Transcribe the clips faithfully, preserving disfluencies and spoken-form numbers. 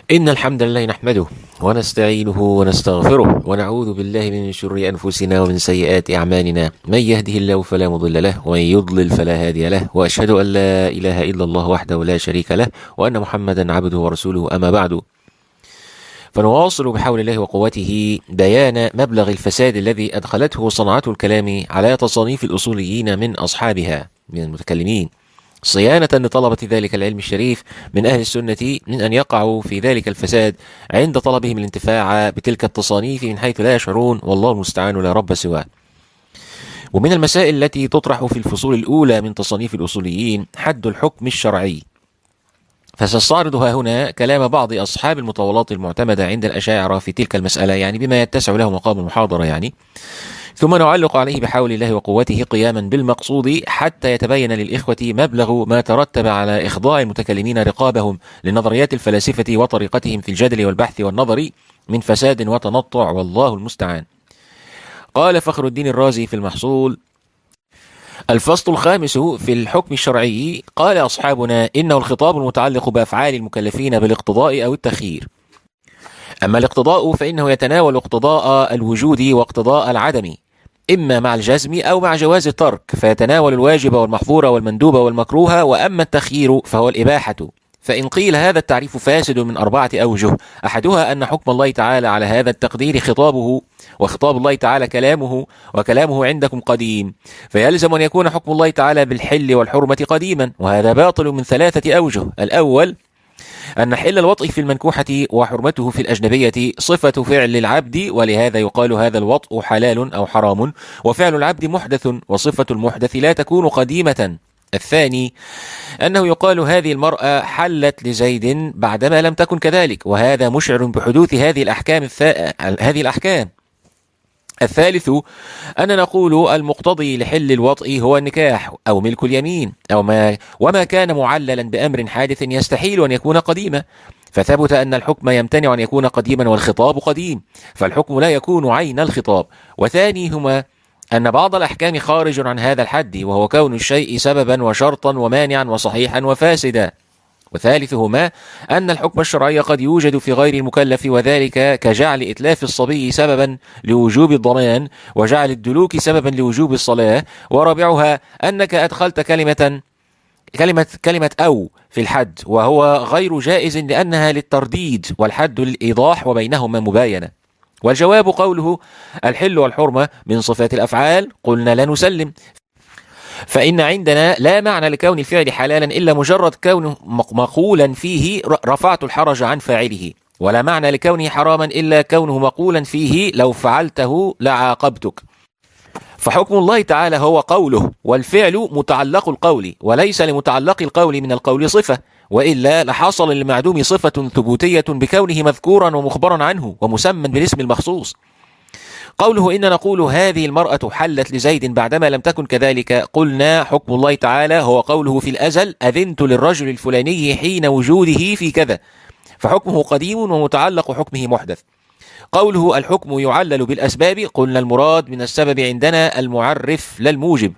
إن الحمد لله نحمده ونستعينه ونستغفره ونعوذ بالله من شرور أنفسنا ومن سيئات أعمالنا. من يهده الله فلا مضل له ومن يضلل فلا هادي له، وأشهد أن لا إله إلا الله وحده لا شريك له وأن محمدا عبده ورسوله. أما بعد، فنواصل بحول الله وقوته بيان مبلغ الفساد الذي أدخلته صنعة الكلام على تصانيف الأصوليين من أصحابها من المتكلمين، صيانة لطلبة ذلك العلم الشريف من أهل السنة من أن يقعوا في ذلك الفساد عند طلبهم الانتفاع بتلك التصانيف من حيث لا يشعرون، والله المستعان لا رب سواه. ومن المسائل التي تطرح في الفصول الأولى من تصانيف الأصوليين حد الحكم الشرعي، فسنستعرض ها هنا كلام بعض أصحاب المطولات المعتمدة عند الأشاعرة في تلك المسألة، يعني بما يتسع له مقام المحاضرة يعني، ثم نعلق عليه بحول الله وقوته قياما بالمقصود حتى يتبين للإخوة مبلغ ما ترتب على إخضاع المتكلمين رقابهم لنظريات الفلاسفة وطريقتهم في الجدل والبحث والنظر من فساد وتنطع، والله المستعان. قال فخر الدين الرازي في المحصول: الفصل الخامس في الحكم الشرعي. قال أصحابنا: إنه الخطاب المتعلق بأفعال المكلفين بالاقتضاء أو التخيير. أما الاقتضاء فإنه يتناول اقتضاء الوجود واقتضاء العدم، إما مع الجزم أو مع جواز الترك، فيتناول الواجب والمحظور والمندوب والمكروه. وأما التخيير فهو الإباحة. فإن قيل هذا التعريف فاسد من أربعة أوجه: أحدها أن حكم الله تعالى على هذا التقدير خطابه، وخطاب الله تعالى كلامه، وكلامه عندكم قديم، فيلزم أن يكون حكم الله تعالى بالحل والحرمة قديما، وهذا باطل من ثلاثة أوجه. الأول أن حل الوطء في المنكوحة وحرمته في الأجنبية صفة فعل العبد، ولهذا يقال هذا الوطء حلال أو حرام، وفعل العبد محدث، وصفة المحدث لا تكون قديمة. الثاني أنه يقال هذه المرأة حلت لزيد بعدما لم تكن كذلك، وهذا مشعر بحدوث هذه الأحكام الثاء هذه الأحكام. الثالث أن نقول المقتضي لحل الوطء هو النكاح أو ملك اليمين أو ما وما كان معللا بأمر حادث يستحيل أن يكون قديما، فثبت أن الحكم يمتنع أن يكون قديما والخطاب قديم، فالحكم لا يكون عين الخطاب. وثانيهما أن بعض الأحكام خارج عن هذا الحد، وهو كون الشيء سببا وشرطا ومانعا وصحيحا وفاسدا. وثالثهما أن الحكم الشرعي قد يوجد في غير المكلف، وذلك كجعل إتلاف الصبي سببا لوجوب الضمان، وجعل الدلوك سببا لوجوب الصلاة. ورابعها أنك أدخلت كلمة كلمة كلمة أو في الحد، وهو غير جائز لأنها للترديد، والحد للإيضاح، وبينهما مباينة. والجواب قوله الحل والحرمة من صفات الأفعال، قلنا لا نسلم، فإن عندنا لا معنى لكون الفعل حلالا إلا مجرد كونه مقولا فيه رفعت الحرج عن فاعله، ولا معنى لكونه حراما إلا كونه مقولا فيه لو فعلته لعاقبتك. فحكم الله تعالى هو قوله، والفعل متعلق القول، وليس لمتعلق القول من القول صفة، وإلا لحصل للمعدوم صفة ثبوتية بكونه مذكورا ومخبرا عنه ومسمى بالاسم المخصوص. قوله إن نقول هذه المرأة حلت لزيد بعدما لم تكن كذلك، قلنا حكم الله تعالى هو قوله في الأزل أذنت للرجل الفلاني حين وجوده في كذا، فحكمه قديم ومتعلق حكمه محدث. قوله الحكم يعلل بالأسباب، قلنا المراد من السبب عندنا المعرف لا الموجب.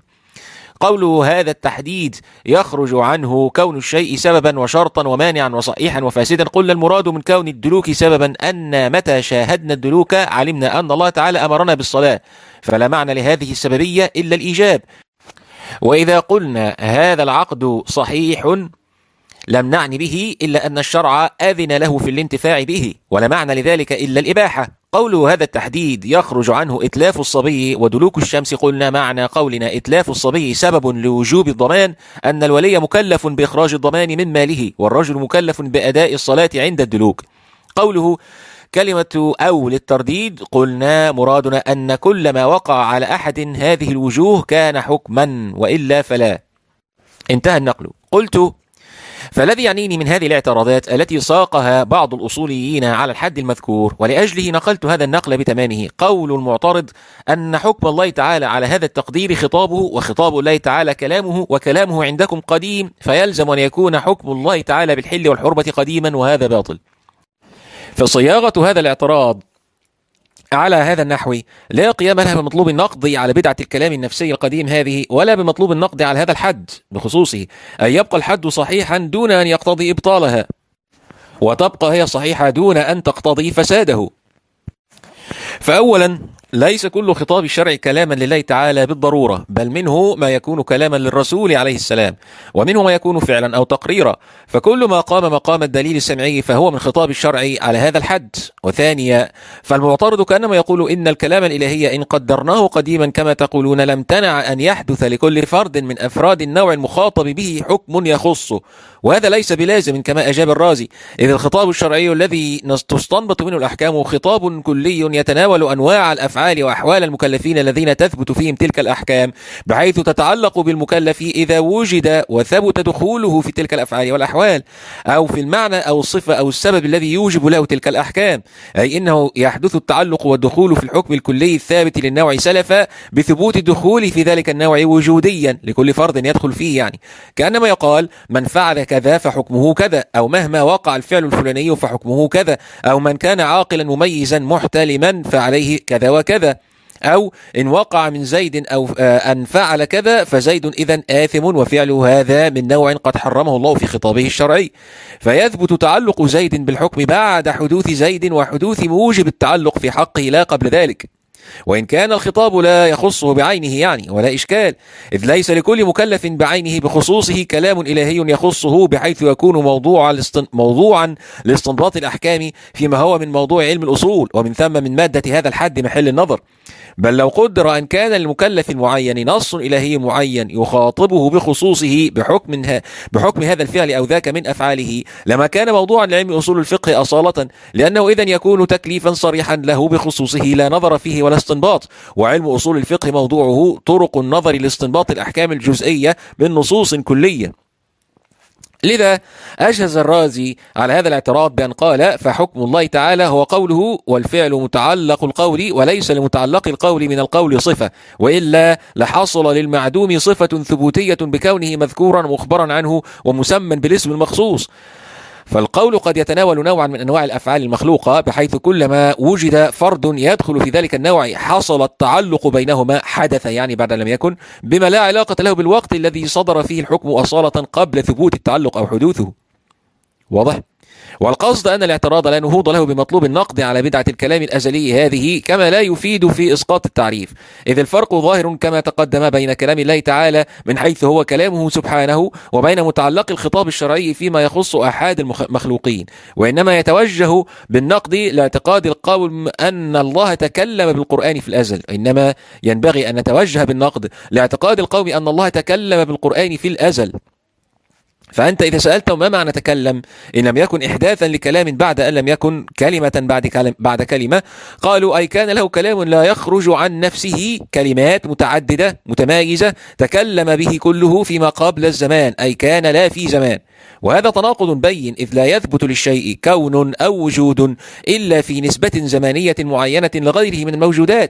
قوله هذا التحديد يخرج عنه كون الشيء سببا وشرطا ومانعا وصحيحا وفاسدا، قلنا المراد من كون الدلوك سببا أن متى شاهدنا الدلوك علمنا أن الله تعالى أمرنا بالصلاة، فلا معنى لهذه السببية إلا الإيجاب. وإذا قلنا هذا العقد صحيح لم نعني به إلا أن الشرع أذن له في الانتفاع به، ولا معنى لذلك إلا الإباحة. قوله هذا التحديد يخرج عنه إتلاف الصبي ودلوك الشمس، قلنا معنى قولنا إتلاف الصبي سبب لوجوب الضمان أن الولي مكلف بإخراج الضمان من ماله، والرجل مكلف بأداء الصلاة عند الدلوك. قوله كلمة أو للترديد، قلنا مرادنا أن كل ما وقع على أحد هذه الوجوه كان حكما، وإلا فلا. انتهى النقل. قلت فالذي يعنيني من هذه الاعتراضات التي ساقها بعض الأصوليين على الحد المذكور، ولأجله نقلت هذا النقل بتمامه، قول المعترض أن حكم الله تعالى على هذا التقدير خطابه، وخطاب الله تعالى كلامه، وكلامه عندكم قديم، فيلزم أن يكون حكم الله تعالى بالحل والحرمة قديما، وهذا باطل. فصياغة هذا الاعتراض على هذا النحو لا قيام لها بمطلوب النقد على بدعة الكلام النفسي القديم هذه، ولا بمطلوب النقد على هذا الحد بخصوصه، أن يبقى الحد صحيحا دون أن يقتضي إبطالها. وتبقى هي صحيحة دون أن تقتضي فساده. فأولا ليس كل خطاب الشرع كلاما لله تعالى بالضرورة، بل منه ما يكون كلاما للرسول عليه السلام، ومنه ما يكون فعلا أو تقريرا، فكل ما قام مقام الدليل السمعي فهو من خطاب الشرع على هذا الحد. وثانيا فالمعترض كأنما يقول إن الكلام الإلهي إن قدرناه قديما كما تقولون لم تنع أن يحدث لكل فرد من أفراد النوع المخاطب به حكم يخصه، وهذا ليس بلازم كما أجاب الرازي، إذ الخطاب الشرعي الذي تستنبط منه الأحكام خطاب كلي يتناول أنواع الأفعال وأحوال المكلفين الذين تثبت فيهم تلك الأحكام، بحيث تتعلق بالمكلف إذا وجد وثبت دخوله في تلك الأفعال والأحوال، أو في المعنى أو الصفة أو السبب الذي يوجب له تلك الأحكام، أي إنه يحدث التعلق والدخول في الحكم الكلي الثابت للنوع سلفا بثبوت الدخول في ذلك النوع وجوديا لكل فرد يدخل فيه، يعني كأنما يقال من فعل كذا فحكمه كذا، أو مهما وقع الفعل الفلاني فحكمه كذا، أو من كان عاقلا مميزا محتلما فعليه كذا وكذا، أو إن وقع من زيد أو أن فعل كذا فزيد إذن آثم وفعله هذا من نوع قد حرمه الله في خطابه الشرعي، فيثبت تعلق زيد بالحكم بعد حدوث زيد وحدوث موجب التعلق في حقه لا قبل ذلك، وإن كان الخطاب لا يخصه بعينه يعني ولا إشكال، إذ ليس لكل مكلف بعينه بخصوصه كلام إلهي يخصه بحيث يكون موضوعا موضوعا لاستنباط الأحكام فيما هو من موضوع علم الأصول، ومن ثم من مادة هذا الحد محل النظر. بل لو قدر أن كان للمكلف المعين نص إلهي معين يخاطبه بخصوصه بحكم بحكم هذا الفعل أو ذاك من أفعاله لما كان موضوعا لعلم أصول الفقه أصالة، لأنه إذن يكون تكليفا صريحا له بخصوصه لا نظر فيه ولا استنباط، وعلم أصول الفقه موضوعه طرق النظر لاستنباط الأحكام الجزئية من نصوص كلية. لذا أجهز الرازي على هذا الاعتراض بأن قال فحكم الله تعالى هو قوله، والفعل متعلق القول وليس لمتعلق القول من القول صفة، وإلا لحصل للمعدوم صفة ثبوتية بكونه مذكورا مخبرا عنه ومسمى بالاسم المخصوص. فالقول قد يتناول نوعا من أنواع الأفعال المخلوقة، بحيث كلما وجد فرد يدخل في ذلك النوع حصل التعلق بينهما، حدث يعني بعد لم يكن، بما لا علاقة له بالوقت الذي صدر فيه الحكم أصالة قبل ثبوت التعلق أو حدوثه. واضح؟ والقصد أن الاعتراض لا نهوض له بمطلوب النقد على بدعة الكلام الأزلي هذه، كما لا يفيد في إسقاط التعريف، إذ الفرق ظاهر كما تقدم بين كلام الله تعالى من حيث هو كلامه سبحانه، وبين متعلق الخطاب الشرعي فيما يخص أحد المخلوقين، وإنما يتوجه بالنقد لاعتقاد القوم أن الله تكلم بالقرآن في الأزل، إنما ينبغي أن نتوجه بالنقد لاعتقاد القوم أن الله تكلم بالقرآن في الأزل. فأنت إذا سألتهم ما معنى تكلم إن لم يكن إحداثا لكلام بعد أن لم يكن كلمة بعد كلمة, بعد كلمة قالوا أي كان له كلام لا يخرج عن نفسه، كلمات متعددة متمايزة تكلم به كله فيما قبل الزمان، أي كان لا في زمان. وهذا تناقض بين، إذ لا يثبت للشيء كون أو وجود إلا في نسبة زمانية معينة لغيره من الموجودات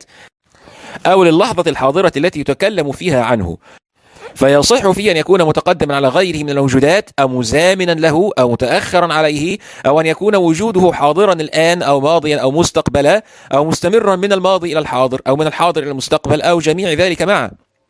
أو للحظة الحاضرة التي يتكلم فيها عنه، فيصح فيه أن يكون متقدما على غيره من الموجودات أو مزامنا له أو متأخرا عليه، أو أن يكون وجوده حاضرا الآن أو ماضيا أو مستقبلا، أو مستمرا من الماضي إلى الحاضر أو من الحاضر إلى المستقبل، أو جميع ذلك معا.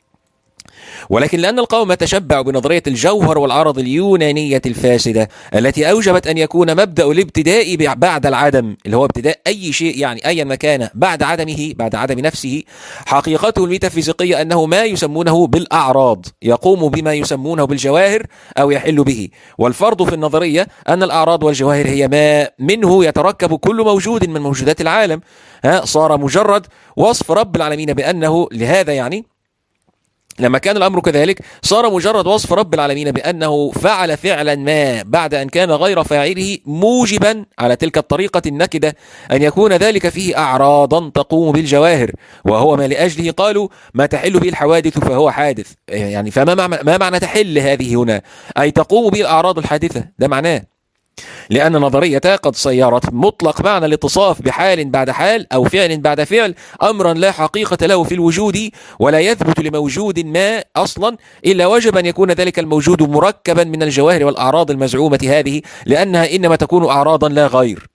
ولكن لأن القوم تشبعوا بنظرية الجوهر والعرض اليونانية الفاسدة التي أوجبت أن يكون مبدأ الابتداء بعد العدم، اللي هو ابتداء أي شيء يعني أي مكان بعد عدمه بعد عدم نفسه، حقيقته الميتافيزيقية أنه ما يسمونه بالأعراض يقوم بما يسمونه بالجواهر أو يحل به. والفرض في النظرية أن الأعراض والجواهر هي ما منه يتركب كل موجود من موجودات العالم، ها صار مجرد وصف رب العالمين بأنه، لهذا يعني لما كان الأمر كذلك صار مجرد وصف رب العالمين بأنه فعل فعلا ما بعد أن كان غير فاعله موجبا على تلك الطريقة النكدة أن يكون ذلك فيه أعراضا تقوم بالجواهر، وهو ما لأجله قالوا ما تحل به الحوادث فهو حادث. يعني فما معنى, ما معنى تحل هذه هنا؟ أي تقوم به الأعراض الحادثة، ده معناه، لأن النظرية قد صيرت مطلق معنى الاتصاف بحال بعد حال أو فعل بعد فعل أمرا لا حقيقة له في الوجود، ولا يثبت لموجود ما أصلا إلا وجب أن يكون ذلك الموجود مركبا من الجواهر والأعراض المزعومة هذه، لأنها إنما تكون أعراضا لا غير.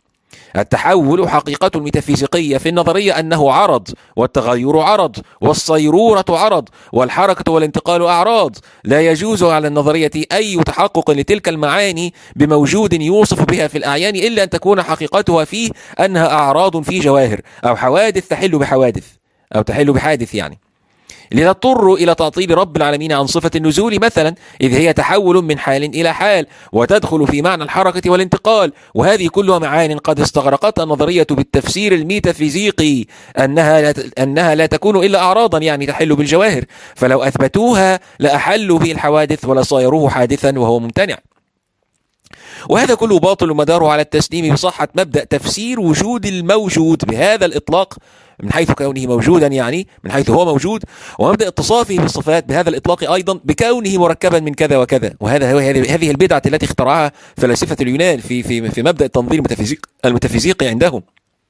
التحول حقيقة الميتافيزيقية في النظرية أنه عرض، والتغير عرض، والصيرورة عرض، والحركة والانتقال أعراض. لا يجوز على النظرية أي تحقق لتلك المعاني بموجود يوصف بها في الأعيان إلا أن تكون حقيقتها فيه أنها أعراض في جواهر، أو حوادث تحل بحوادث، أو تحل بحادث يعني. لنضطر إلى تعطيل رب العالمين عن صفة النزول مثلا، إذ هي تحول من حال إلى حال، وتدخل في معنى الحركة والانتقال. وهذه كلها معان قد استغرقتها النظرية بالتفسير الميتافيزيقي أنها لا, أنها لا تكون إلا أعراضا، يعني تحل بالجواهر، فلو أثبتوها لأحلوا به الحوادث ولصايروه حادثا وهو ممتنع. وهذا كله باطل مداره على التسليم بصحة مبدأ تفسير وجود الموجود بهذا الإطلاق من حيث كونه موجودا، يعني من حيث هو موجود، ومبدأ اتصافه بالصفات بهذا الإطلاق أيضا بكونه مركبا من كذا وكذا. وهذا هذه البدعة التي اخترعها فلاسفة اليونان في في في مبدأ التنظير الميتافيزيقي الميتافيزيقي عندهم.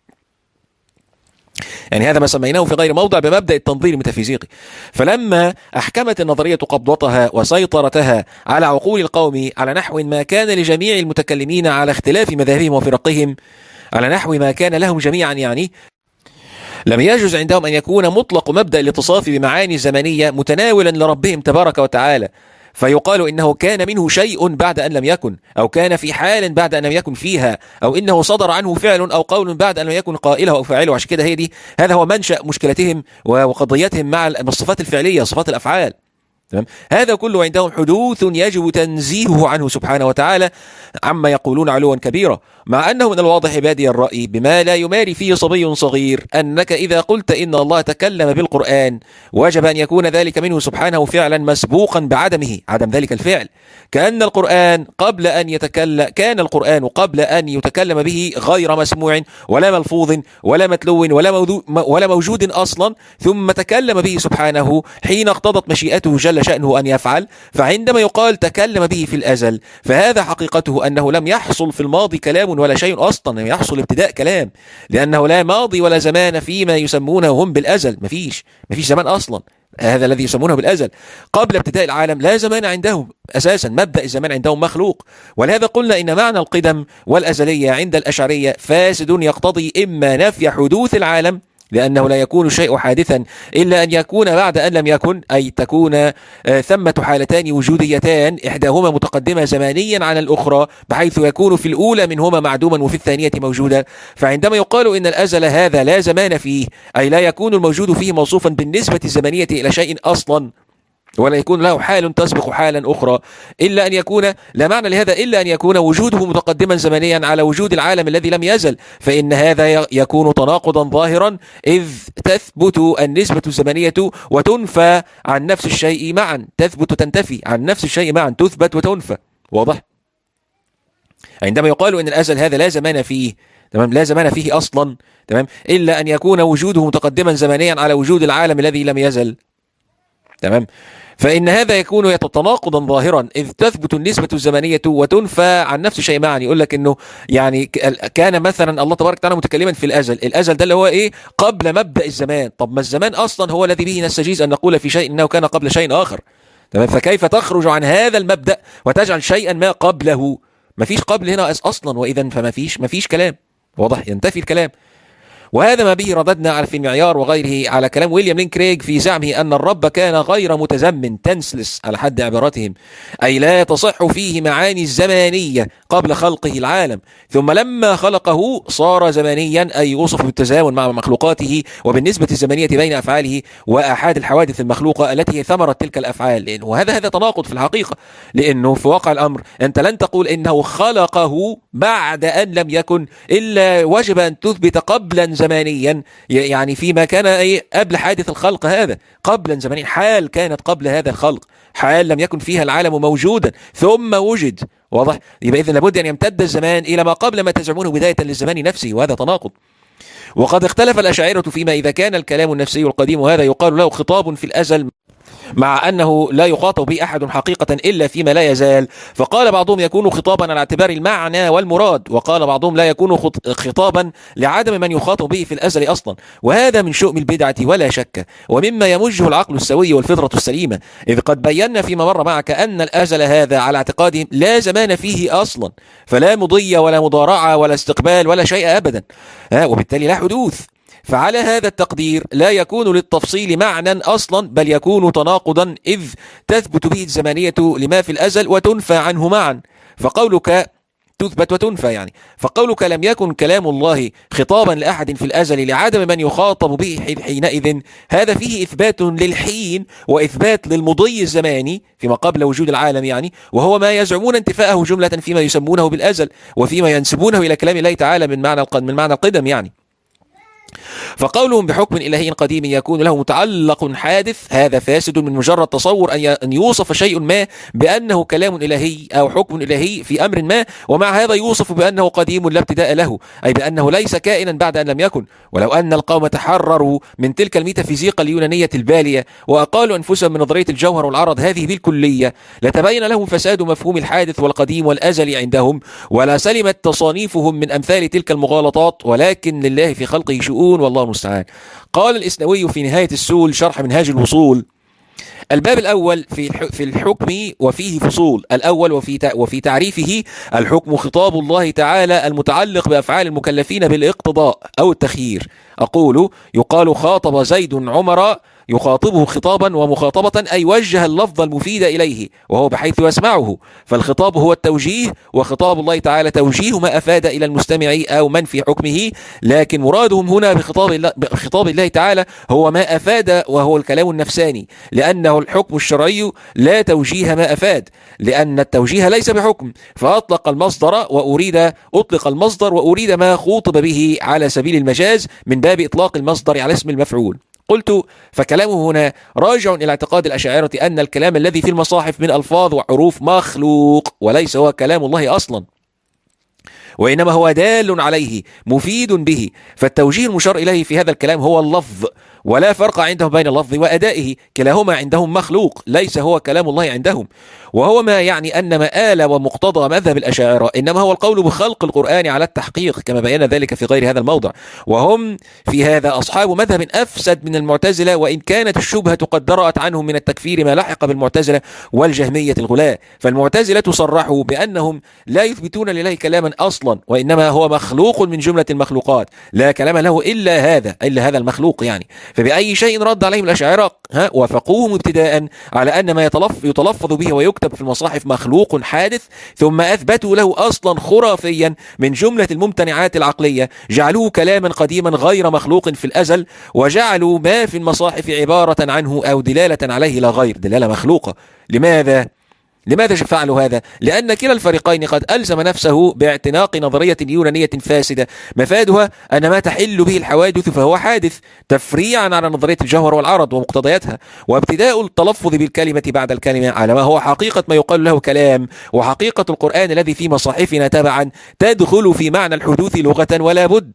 يعني هذا ما سميناه في غير موضع بمبدأ التنظير الميتافيزيقي. فلما أحكمت النظرية قبضتها وسيطرتها على عقول القوم على نحو ما كان لجميع المتكلمين على اختلاف مذاهبهم وفرقهم، على نحو ما كان لهم جميعا، يعني لم يجوز عندهم أن يكون مطلق مبدأ الاتصاف بمعاني زمنية متناولا لربهم تبارك وتعالى، فيقال إنه كان منه شيء بعد أن لم يكن، أو كان في حال بعد أن لم يكن فيها، أو إنه صدر عنه فعل أو قول بعد أن لم يكن قائله أو فاعله. عشان كده هي دي هذا هو منشأ مشكلتهم وقضيتهم مع الصفات الفعلية، صفات الأفعال. تمام؟ هذا كله عندهم حدوث يجب تنزيهه عنه سبحانه وتعالى عما يقولون علوا كبيرا، مع أنه من الواضح بادي الرأي بما لا يماري فيه صبي صغير أنك إذا قلت إن الله تكلم بالقرآن وجب أن يكون ذلك منه سبحانه فعلا مسبوقا بعدمه، عدم ذلك الفعل، كأن القرآن قبل أن يتكلم كان القرآن قبل أن يتكلم به غير مسموع ولا ملفوظ ولا متلو ولا, ولا موجود أصلا، ثم تكلم به سبحانه حين اقتضت مشيئته جل شأنه أن يفعل. فعندما يقال تكلم به في الأزل فهذا حقيقته أنه لم يحصل في الماضي كلام ولا شيء أصلا، لم يحصل ابتداء كلام، لأنه لا ماضي ولا زمان فيما يسمونه هم بالأزل. مفيش مفيش زمان أصلا، هذا الذي يسمونه بالأزل. قبل ابتداء العالم لا زمان عندهم أساسا، مبدأ الزمان عندهم مخلوق. ولهذا قلنا إن معنى القدم والأزلية عند الأشعرية فاسد يقتضي إما نفي حدوث العالم، لأنه لا يكون الشيء حادثا إلا أن يكون بعد أن لم يكن، أي تكون ثمة حالتان وجوديتان إحداهما متقدمة زمانيا على الأخرى، بحيث يكون في الأولى منهما معدوما وفي الثانية موجودا. فعندما يقال إن الأزل هذا لا زمان فيه، أي لا يكون الموجود فيه موصوفا بالنسبة الزمنية إلى شيء أصلا، ولا يكون له حال تسبق حالا أخرى، إلا أن يكون لا معنى لهذا إلا أن يكون وجوده متقدما زمنيا على وجود العالم الذي لم يزل، فإن هذا يكون تناقضا ظاهرا، إذ تثبت النسبة الزمنية وتنفى عن نفس الشيء معا، تثبت وتنتفي عن نفس الشيء معا، تثبت وتنفى. واضح؟ عندما يقال إن الأزل هذا لا زمان فيه، تمام، لا زمان فيه أصلا، تمام، إلا أن يكون وجوده متقدما زمنيا على وجود العالم الذي لم يزل، تمام، فإن هذا يكون يتناقضا ظاهرا، إذ تثبت النسبة الزمنية وتنفى عن نفس الشيء معا. يقول لك إنه يعني كان مثلا الله تبارك وتعالى متكلما في الأزل، الأزل ده اللي هو إيه؟ قبل مبدأ الزمان. طب ما الزمان أصلا هو الذي به نستجيز أن نقول في شيء إنه كان قبل شيء آخر، تمام، فكيف تخرج عن هذا المبدأ وتجعل شيئا ما قبله؟ ما فيش قبل هنا أصلا، وإذا فما فيش ما فيش كلام. واضح؟ ينتفي الكلام. وهذا ما به رددنا على في المعيار وغيره على كلام ويليام لين كريغ في زعمه أن الرب كان غير متزمن تنسلس على حد عباراتهم، أي لا تصح فيه معاني الزمانية قبل خلقه العالم، ثم لما خلقه صار زمانيا، أي وصف بالتزامن مع مخلوقاته وبالنسبة الزمنية بين أفعاله وأحاد الحوادث المخلوقة التي هي ثمرة تلك الأفعال. وهذا هذا تناقض في الحقيقة، لأنه في واقع الأمر أنت لن تقول إنه خلقه بعد أن لم يكن، إلا وجب أن تثبت قبلا زمانيا، يعني فيما كان أي قبل حادث الخلق، هذا قبلا زمانيا، حال كانت قبل هذا الخلق، حال لم يكن فيها العالم موجودا ثم وجد. واضح؟ يبقى إذن لابد أن يمتد الزمان إلى ما قبل ما تزعمونه بداية للزمان نفسه، وهذا تناقض. وقد اختلف الأشاعرة فيما إذا كان الكلام النفسي القديم، وهذا يقال له خطاب في الأزل مع أنه لا يخاطب به أحد حقيقة إلا فيما لا يزال. فقال بعضهم يكون خطابا على اعتبار المعنى والمراد، وقال بعضهم لا يكون خطابا لعدم من يخاطب به في الأزل أصلا، وهذا من شؤم البدعة ولا شك، ومما يمجه العقل السوي والفطرة السليمة، إذ قد بينا فيما مر معك أن الأزل هذا على اعتقادهم لا زمان فيه أصلا، فلا مضي ولا مضارعة ولا استقبال ولا شيء أبدا، وبالتالي لا حدوث. فعلى هذا التقدير لا يكون للتفصيل معنى أصلا، بل يكون تناقضا، إذ تثبت به الزمانية لما في الأزل وتنفى عنه معا. فقولك تثبت وتنفى يعني فقولك لم يكن كلام الله خطابا لأحد في الأزل لعدم من يخاطب به حينئذ، هذا فيه إثبات للحين وإثبات للمضي الزماني فيما قبل وجود العالم يعني، وهو ما يزعمون انتفاءه جملة فيما يسمونه بالأزل وفيما ينسبونه إلى كلام الله تعالى من معنى من معنى القدم يعني. فقولهم بحكم إلهي قديم يكون له متعلق حادث، هذا فاسد من مجرد تصور أن يوصف شيء ما بأنه كلام إلهي أو حكم إلهي في أمر ما، ومع هذا يوصف بأنه قديم لا ابتداء له، أي بأنه ليس كائنا بعد أن لم يكن. ولو أن القوم تحرروا من تلك الميتافيزيقا اليونانية البالية وأقالوا أنفسهم من نظرية الجوهر والعرض هذه بالكلية، لتبين لهم فساد مفهوم الحادث والقديم والأزلي عندهم، ولا سلمت تصانيفهم من أمثال تلك المغالطات، ولكن لله في خلقه شؤون والله المستعان. قال الإسنوي في نهاية السول شرح منهاج الوصول: الباب الأول في في الحكم وفيه فصول. الأول وفي وفي تعريفه: الحكم خطاب الله تعالى المتعلق بأفعال المكلفين بالاقتضاء أو التخيير. أقول يقال خاطب زيد عمر، يخاطبه خطابا ومخاطبة، أي وجه اللفظ المفيد إليه وهو بحيث يسمعه، فالخطاب هو التوجيه، وخطاب الله تعالى توجيه ما أفاد إلى المستمع أو من في حكمه. لكن مرادهم هنا بخطاب الله, بخطاب الله تعالى هو ما أفاد، وهو الكلام النفساني، لأنه الحكم الشرعي لا توجيه ما أفاد، لأن التوجيه ليس بحكم، فأطلق المصدر وأريد أطلق المصدر وأريد ما خوطب به على سبيل المجاز من باب إطلاق المصدر على اسم المفعول. قلت فكلامه هنا راجع إلى اعتقاد الأشاعرة أن الكلام الذي في المصاحف من ألفاظ وحروف مخلوق، وليس هو كلام الله أصلا، وإنما هو دال عليه مفيد به. فالتوجيه المشار إليه في هذا الكلام هو اللفظ، ولا فرق عندهم بين اللفظ وأدائه، كلاهما عندهم مخلوق، ليس هو كلام الله عندهم. وهو ما يعني أن مآل ومقتضى مذهب الأشاعرة إنما هو القول بخلق القرآن على التحقيق، كما بينا ذلك في غير هذا الموضع. وهم في هذا أصحاب مذهب أفسد من المعتزلة، وإن كانت الشبهة قد درأت عنهم من التكفير ما لحق بالمعتزلة والجهمية الغلاة. فالمعتزلة صرحوا بأنهم لا يثبتون لله كلاما أصلا، وإنما هو مخلوق من جملة المخلوقات، لا كلام له إلا هذا إلا هذا المخلوق يعني. فبأي شيء رد عليهم الأشاعرة؟ ها وافقوهم ابتداء على أن ما يتلف يتلفظ به ويكتب في المصاحف مخلوق حادث، ثم أثبتوا له أصلا خرافيا من جملة الممتنعات العقلية، جعلوه كلاما قديما غير مخلوق في الأزل، وجعلوا ما في المصاحف عبارة عنه أو دلالة عليه لا غير، دلالة مخلوقة. لماذا؟ لماذا فعلوا هذا؟ لأن كلا الفريقين قد ألزم نفسه باعتناق نظرية يونانية فاسدة مفادها أن ما تحل به الحوادث فهو حادث، تفريعا على نظرية الجوهر والعرض ومقتضياتها، وابتداء التلفظ بالكلمة بعد الكلمة على ما هو حقيقة ما يقال له كلام، وحقيقة القرآن الذي في مصاحفنا تبعا تدخل في معنى الحدوث لغة ولا بد،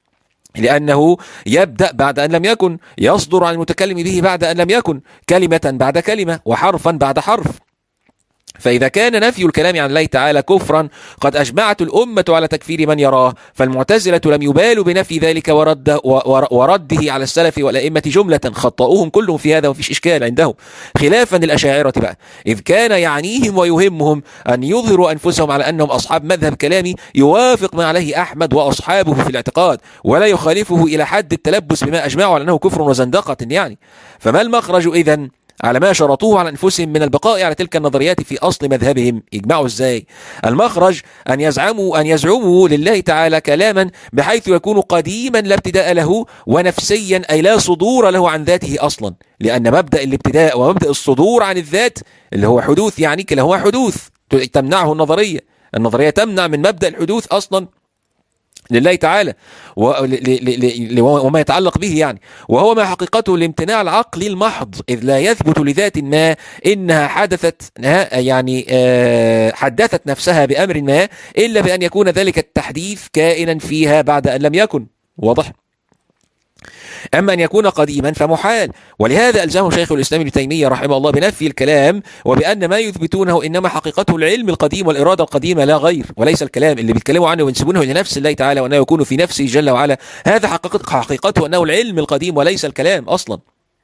لأنه يبدأ بعد أن لم يكن، يصدر عن المتكلم به بعد أن لم يكن، كلمة بعد كلمة وحرفا بعد حرف. فإذا كان نفي الكلام عن الله تعالى كفرا قد أجمعت الأمة على تكفير من يراه، فالمعتزلة لم يبالوا بنفي ذلك ورد ورده على السلف والأئمة جملة، خطأوهم كلهم في هذا وفيش إشكال عندهم، خلافا للأشاعرة بقى، إذ كان يعنيهم ويهمهم أن يظهروا أنفسهم على أنهم أصحاب مذهب كلامي يوافق ما عليه أحمد وأصحابه في الاعتقاد، ولا يخالفه إلى حد التلبس بما أجمعوا على أنه كفر وزندقة يعني. فما المخرج إذن على ما شرطوه على أنفسهم من البقاء على تلك النظريات في أصل مذهبهم؟ يجمعوا إزاي؟ المخرج أن يزعموا أن يزعموا لله تعالى كلاما بحيث يكون قديما لا ابتداء له، ونفسيا أي لا صدور له عن ذاته أصلا، لأن مبدأ الابتداء ومبدأ الصدور عن الذات اللي هو حدوث يعني كلاهما حدوث تمنعه النظرية النظرية تمنع من مبدأ الحدوث أصلا لله تعالى وما يتعلق به يعني، وهو ما حقيقته الامتناع العقلي المحض، إذ لا يثبت لذات ما إنها حدثت يعني حدثت نفسها بأمر ما إلا بأن يكون ذلك التحديث كائنا فيها بعد أن لم يكن. واضح؟ أما أن يكون قديما فمحال. ولهذا ألزمه شيخ الإسلام ابن تيمية رحمه الله بنفي الكلام، وبأن ما يثبتونه إنما حقيقته العلم القديم والإرادة القديمة لا غير، وليس الكلام اللي بيتكلموا عنه وينسبونه إلى نفس الله تعالى وأنه يكون في نفسه جل وعلا. هذا حقيقته أنه العلم القديم وليس الكلام أصلا،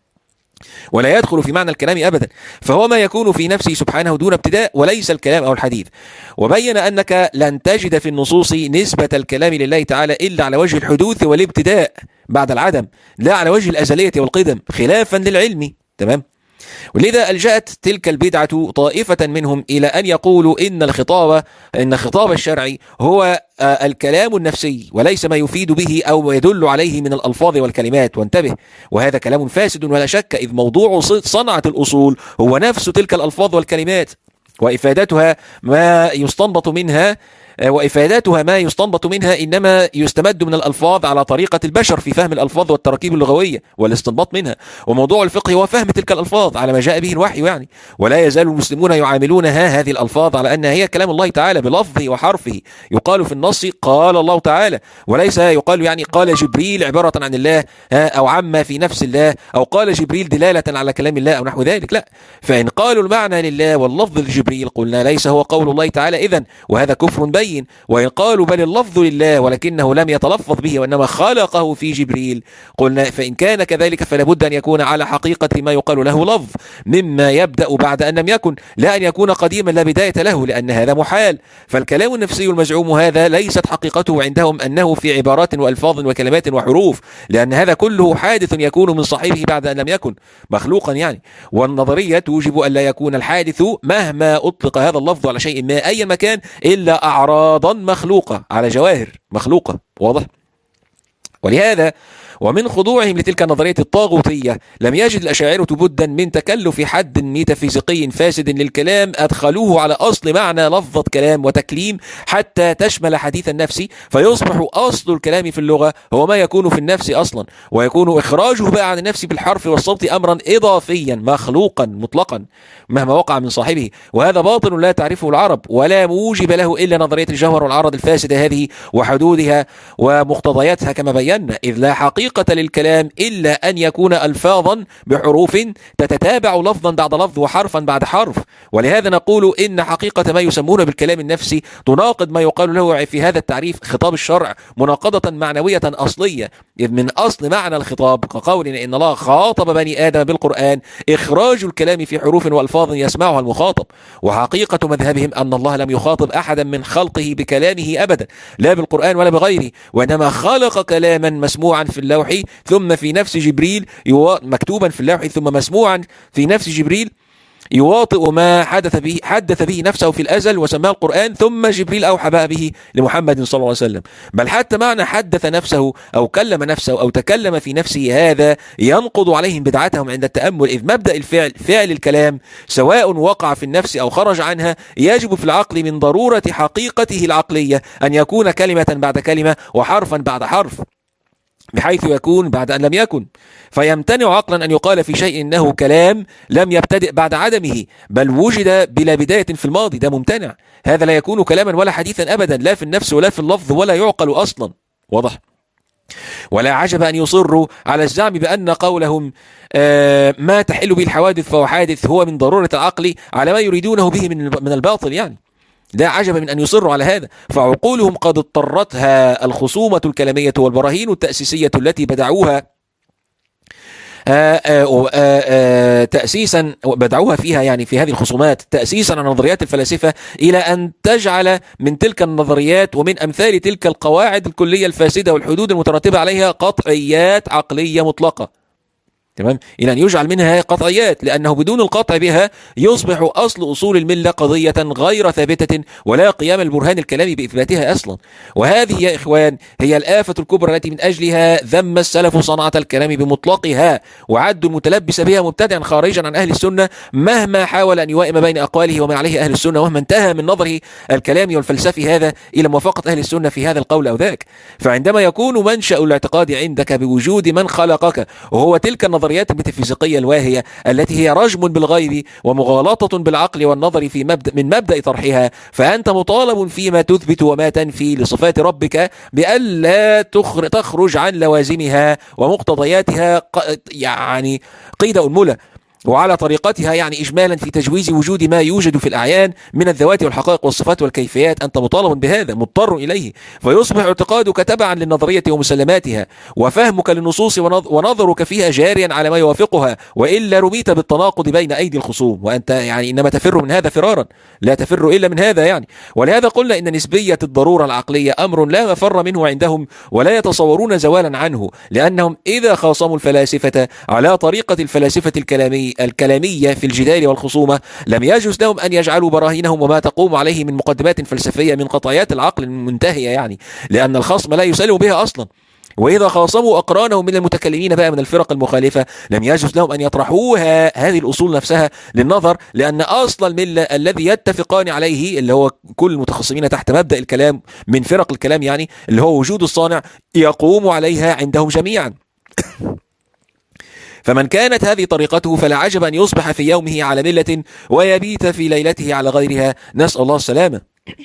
ولا يدخل في معنى الكلام أبدا، فهو ما يكون في نفسه سبحانه دون ابتداء وليس الكلام أو الحديث. وبين أنك لن تجد في النصوص نسبة الكلام لله تعالى إلا على وجه الحدوث والابتداء بعد العدم، لا على وجه الأزلية والقدم، خلافا للعلم. تمام. ولذا ألجأت تلك البدعة طائفة منهم إلى أن يقولوا إن الخطاب إن خطاب الشرعي هو الكلام النفسي وليس ما يفيد به أو يدل عليه من الألفاظ والكلمات. وانتبه، وهذا كلام فاسد ولا شك، إذ موضوع صنعة الأصول هو نفس تلك الألفاظ والكلمات، وإفادتها ما يستنبط منها وإفاداتها ما يستنبط منها إنما يستمد من الألفاظ على طريقة البشر في فهم الألفاظ والتراكيب اللغوية والاستنباط منها. وموضوع الفقه هو فهم تلك الألفاظ على ما جاء به الوحي يعني. ولا يزال المسلمون يعاملونها هذه الألفاظ على أنها هي كلام الله تعالى بلفظه وحرفه. يقال في النص قال الله تعالى، وليس يقال يعني قال جبريل عبارة عن الله أو عما في نفس الله، أو قال جبريل دلالة على كلام الله أو نحو ذلك. لا، فإن قالوا المعنى لله واللفظ لجبريل قلنا ليس هو قول الله تعالى إذن، وهذا كفر بين. وإن قالوا بل اللفظ لله ولكنه لم يتلفظ به وإنما خلقه في جبريل قلنا فإن كان كذلك فلا بد أن يكون على حقيقة ما يقال له لفظ مما يبدأ بعد أن لم يكن، لا أن يكون قديما لا بداية له، لأن هذا محال. فالكلام النفسي المزعوم هذا ليست حقيقته عندهم أنه في عبارات وألفاظ وكلمات وحروف، لأن هذا كله حادث يكون من صاحبه بعد أن لم يكن مخلوقا يعني. والنظرية توجب أن لا يكون الحادث مهما أطلق هذا اللفظ على شيء ما أي مكان إلا أعراضا مخلوقة على جواهر مخلوقة. واضح؟ ولهذا ومن خضوعهم لتلك النظرية الطاغوتية لم يجد الأشاعرة بدا من تكلف حد ميتافيزيقي فاسد للكلام أدخلوه على أصل معنى لفظة كلام وتكليم حتى تشمل حديث النفس، فيصبح أصل الكلام في اللغة هو ما يكون في النفس أصلا، ويكون إخراجه بقى عن النفس بالحرف والصوت أمرا إضافيا مخلوقا مطلقا مهما وقع من صاحبه. وهذا باطل لا تعرفه العرب ولا موجب له إلا نظرية الجوهر والعرض الفاسدة هذه وحدودها ومقتضياتها كما بينا، إذ لا حقيقة للكلام إلا أن يكون ألفاظا بحروف تتتابع لفظا بعد لفظ وحرفا بعد حرف. ولهذا نقول إن حقيقة ما يسمون بالكلام النفسي تناقض ما يقال له في هذا التعريف خطاب الشرع مناقضة معنوية أصلية، إذ من أصل معنى الخطاب كقولنا إن الله خاطب بني آدم بالقرآن إخراج الكلام في حروف وألفاظ يسمعها المخاطب. وحقيقة مذهبهم أن الله لم يخاطب أحدا من خلقه بكلامه أبدا لا بالقرآن ولا بغيره، وإنما خلق كلاما مسموعا في اللوح ثم في نفس جبريل يو... مكتوبا في اللوح ثم مسموعا في نفس جبريل يواطئ ما حدث به حدث به نفسه في الأزل وسماه القرآن، ثم جبريل أوحى به لمحمد صلى الله عليه وسلم. بل حتى معنى حدث نفسه أو كلم نفسه أو تكلم في نفسه هذا ينقض عليهم بدعتهم عند التأمل، إذ مبدأ الفعل فعل الكلام سواء وقع في النفس أو خرج عنها يجب في العقل من ضرورة حقيقته العقلية أن يكون كلمة بعد كلمة وحرفا بعد حرف، بحيث يكون بعد أن لم يكن. فيمتنع عقلا أن يقال في شيء إنه كلام لم يبتدئ بعد عدمه بل وجد بلا بداية في الماضي، ده ممتنع. هذا لا يكون كلاما ولا حديثا أبدا لا في النفس ولا في اللفظ ولا يعقل أصلا. واضح؟ ولا عجب أن يصروا على الزعم بأن قولهم آه ما تحل به الحوادث فهو حادث هو من ضرورة العقل على ما يريدونه به من الباطل يعني. لا عجب من أن يصروا على هذا، فعقولهم قد اضطرتها الخصومة الكلامية والبراهين التأسيسية التي بدعوها آآ آآ آآ تأسيسا بدعوها فيها يعني في هذه الخصومات تأسيسا على نظريات الفلاسفة إلى أن تجعل من تلك النظريات ومن أمثال تلك القواعد الكلية الفاسدة والحدود المترتبة عليها قطعيات عقلية مطلقة. تمام، إلى أن يجعل منها قطعيات، لأنه بدون القطع بها يصبح أصل أصول الملة قضية غير ثابتة ولا قيام البرهان الكلامي بإثباتها أصلا. وهذه يا إخوان هي الآفة الكبرى التي من أجلها ذم السلف صنعة الكلام بمطلقها، وعدوا المتلبس بها مبتدعا خارجا عن أهل السنة مهما حاول أن يوائم بين أقواله وما عليه أهل السنة، ومهما انتهى من نظره الكلامي والفلسفي هذا إلى موافقة أهل السنة في هذا القول أو ذاك. فعندما يكون منشأ الاعتقاد عندك بوجود من خلقك وهو تلك النظرية النظريات الميتافيزيقية الواهية التي هي رجم بالغيب ومغالطة بالعقل والنظر في مبدأ من مبدأ طرحها، فأنت مطالب فيما تثبت وما تنفي لصفات ربك بألا تخرج عن لوازمها ومقتضياتها يعني قيد أنملة، وعلى طريقتها يعني إجمالا في تجويز وجود ما يوجد في الأعيان من الذوات والحقائق والصفات والكيفيات. أنت مطالب بهذا، مضطر إليه، فيصبح اعتقادك تبعا للنظرية ومسلماتها، وفهمك للنصوص ونظرك فيها جاريا على ما يوافقها، وإلا رميت بالتناقض بين أيدي الخصوم، وأنت يعني إنما تفر من هذا فرارا، لا تفر إلا من هذا يعني. ولهذا قلنا إن نسبية الضرورة العقلية أمر لا مفر منه عندهم ولا يتصورون زوالا عنه، لأنهم إذا خاصموا الفلاسفة على طريقة الفلاسفة الكلامية الكلامية في الجدال والخصومة لم يجوز لهم أن يجعلوا براهينهم وما تقوم عليه من مقدمات فلسفية من قطعيات العقل المنتهية يعني، لأن الخصم لا يسلم بها أصلا. وإذا خاصموا أقرانهم من المتكلمين بقى من الفرق المخالفة لم يجوز لهم أن يطرحوها هذه الأصول نفسها للنظر، لأن أصل الملة الذي يتفقان عليه اللي هو كل المتخصصين تحت مبدأ الكلام من فرق الكلام يعني اللي هو وجود الصانع يقوم عليها عندهم جميعا. فمن كانت هذه طريقته فلا عجب أن يصبح في يومه على ملة ويبيت في ليلته على غيرها، نسأل الله السلامة.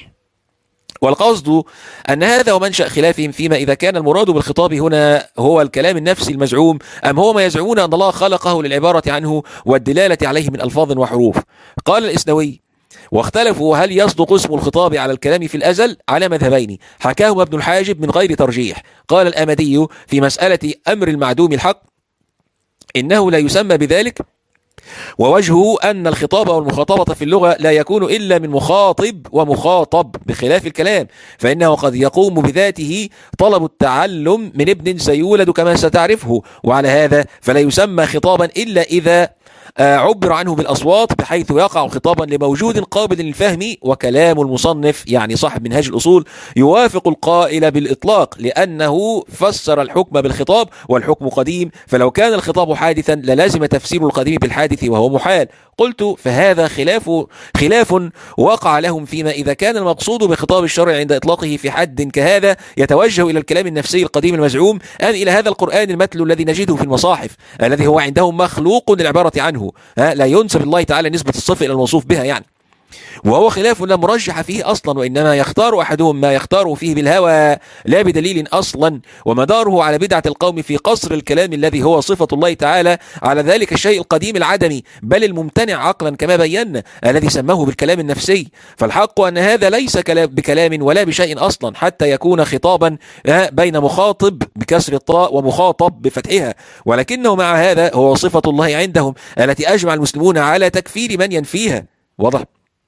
والقصد أن هذا ومنشأ خلافهم فيما إذا كان المراد بالخطاب هنا هو الكلام النفسي المزعوم أم هو ما يزعمون أن الله خلقه للعبارة عنه والدلالة عليه من ألفاظ وحروف. قال الإسنوي: واختلفوا هل يصدق اسم الخطاب على الكلام في الأزل على مذهبين حكاهما ابن الحاجب من غير ترجيح. قال الأمدي في مسألة أمر المعدوم الحق إنه لا يسمى بذلك، ووجهه أن الخطاب والمخاطبة في اللغة لا يكون إلا من مخاطب ومخاطب بخلاف الكلام، فإنه قد يقوم بذاته طلب التعلم من ابن سيولد كما ستعرفه، وعلى هذا فلا يسمى خطابا إلا إذا عبر عنه بالأصوات بحيث يقع خطابا لموجود قابل للفهم. وكلام المصنف يعني صاحب منهاج الأصول يوافق القائل بالإطلاق، لأنه فسر الحكم بالخطاب والحكم قديم، فلو كان الخطاب حادثا للازم تفسير القديم بالحادث وهو محال. قلت فهذا خلاف خلاف وقع لهم فيما إذا كان المقصود بخطاب الشرع عند إطلاقه في حد كهذا يتوجه إلى الكلام النفسي القديم المزعوم أم إلى هذا القرآن المتلو الذي نجده في المصاحف الذي هو عندهم مخلوق للعبارة عنه، لا ينسب الله تعالى نسبة الصفة إلى الموصوف بها يعني، وهو خلاف لا مرجح فيه أصلا، وإنما يختار أحدهم ما يختاره فيه بالهوى لا بدليل أصلا، ومداره على بدعة القوم في قصر الكلام الذي هو صفة الله تعالى على ذلك الشيء القديم العدمي بل الممتنع عقلا كما بينا الذي سماه بالكلام النفسي. فالحق أن هذا ليس بكلام ولا بشيء أصلا حتى يكون خطابا بين مخاطب بكسر الطاء ومخاطب بفتحها، ولكنه مع هذا هو صفة الله عندهم التي أجمع المسلمون على تكفير من ينفيها. واضح؟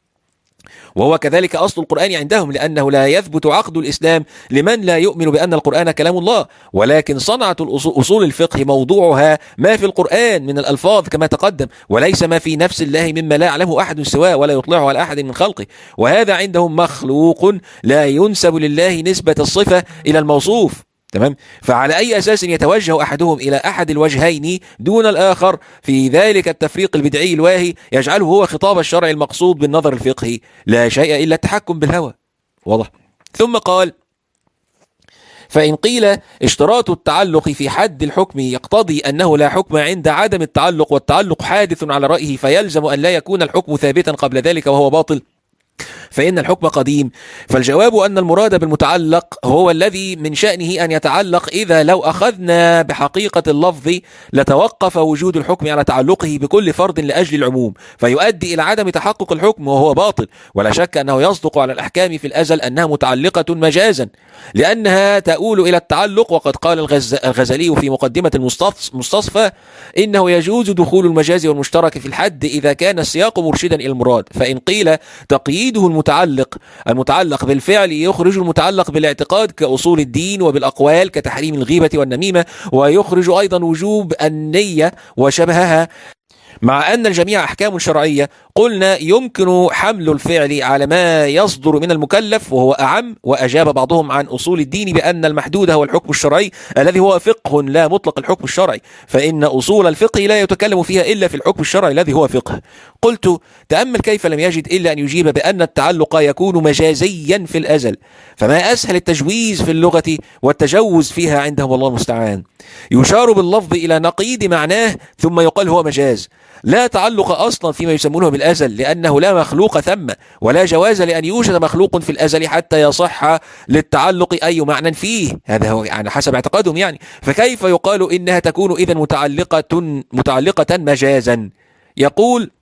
وهو كذلك أصل القرآن عندهم، لأنه لا يثبت عقد الإسلام لمن لا يؤمن بأن القرآن كلام الله، ولكن صنعة أصول الفقه موضوعها ما في القرآن من الألفاظ كما تقدم، وليس ما في نفس الله مما لا يعلمه أحد سواه ولا يطلعه على أحد من خلقه، وهذا عندهم مخلوق لا ينسب لله نسبة الصفة إلى الموصوف. تمام؟ فعلى أي أساس يتوجه أحدهم إلى أحد الوجهين دون الآخر في ذلك التفريق البدعي الواهي يجعله هو خطاب الشرع المقصود بالنظر الفقهي، لا شيء إلا التحكم بالهوى. واضح؟ ثم قال: فإن قيل اشتراط التعلق في حد الحكم يقتضي أنه لا حكم عند عدم التعلق والتعلق حادث على رأيه فيلزم أن لا يكون الحكم ثابتا قبل ذلك وهو باطل، فإن الحكم قديم. فالجواب أن المراد بالمتعلق هو الذي من شأنه أن يتعلق، إذا لو أخذنا بحقيقة اللفظ لتوقف وجود الحكم على تعلقه بكل فرد لأجل العموم فيؤدي إلى عدم تحقق الحكم وهو باطل. ولا شك أنه يصدق على الأحكام في الأزل أنها متعلقة مجازا لأنها تؤول إلى التعلق، وقد قال الغز... الغزالي في مقدمة المستصفى إنه يجوز دخول المجاز والمشترك في الحد إذا كان السياق مرشدا إلى المراد. فإن قيل تقييده المتعلق المتعلق بالفعل يخرج المتعلق بالاعتقاد كأصول الدين وبالأقوال كتحريم الغيبة والنميمة، ويخرج أيضا وجوب النية وشبهها مع أن الجميع أحكام شرعية، قلنا يمكن حمل الفعل على ما يصدر من المكلف وهو أعم. وأجاب بعضهم عن أصول الدين بأن المحدود هو الحكم الشرعي الذي هو فقه لا مطلق الحكم الشرعي، فإن أصول الفقه لا يتكلم فيها إلا في الحكم الشرعي الذي هو فقه. قلت تأمل كيف لم يجد إلا أن يجيب بأن التعلق يكون مجازيا في الأزل، فما أسهل التجويز في اللغة والتجوز فيها عندهم، والله المستعان. يشار باللفظ إلى نقيض معناه ثم يقال هو مجاز. لا تعلق أصلا فيما يسمونه بالأزل، لأنه لا مخلوق ثم، ولا جواز لأن يوجد مخلوق في الأزل حتى يصح للتعلق أي معنى فيه. هذا هو يعني حسب اعتقادهم يعني. فكيف يقال إنها تكون إذن متعلقة متعلقة مجازا؟ يقول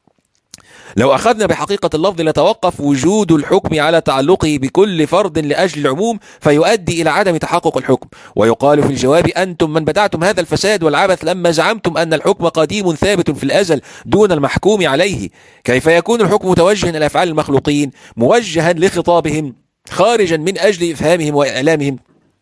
لو أخذنا بحقيقة اللفظ لتوقف وجود الحكم على تعلقه بكل فرد لأجل العموم فيؤدي إلى عدم تحقق الحكم. ويقال في الجواب أنتم من بدعتم هذا الفساد والعبث لما زعمتم أن الحكم قديم ثابت في الأزل دون المحكوم عليه. كيف يكون الحكم متوجها إلى أفعال المخلوقين موجها لخطابهم خارجا من أجل إفهامهم وإعلامهم،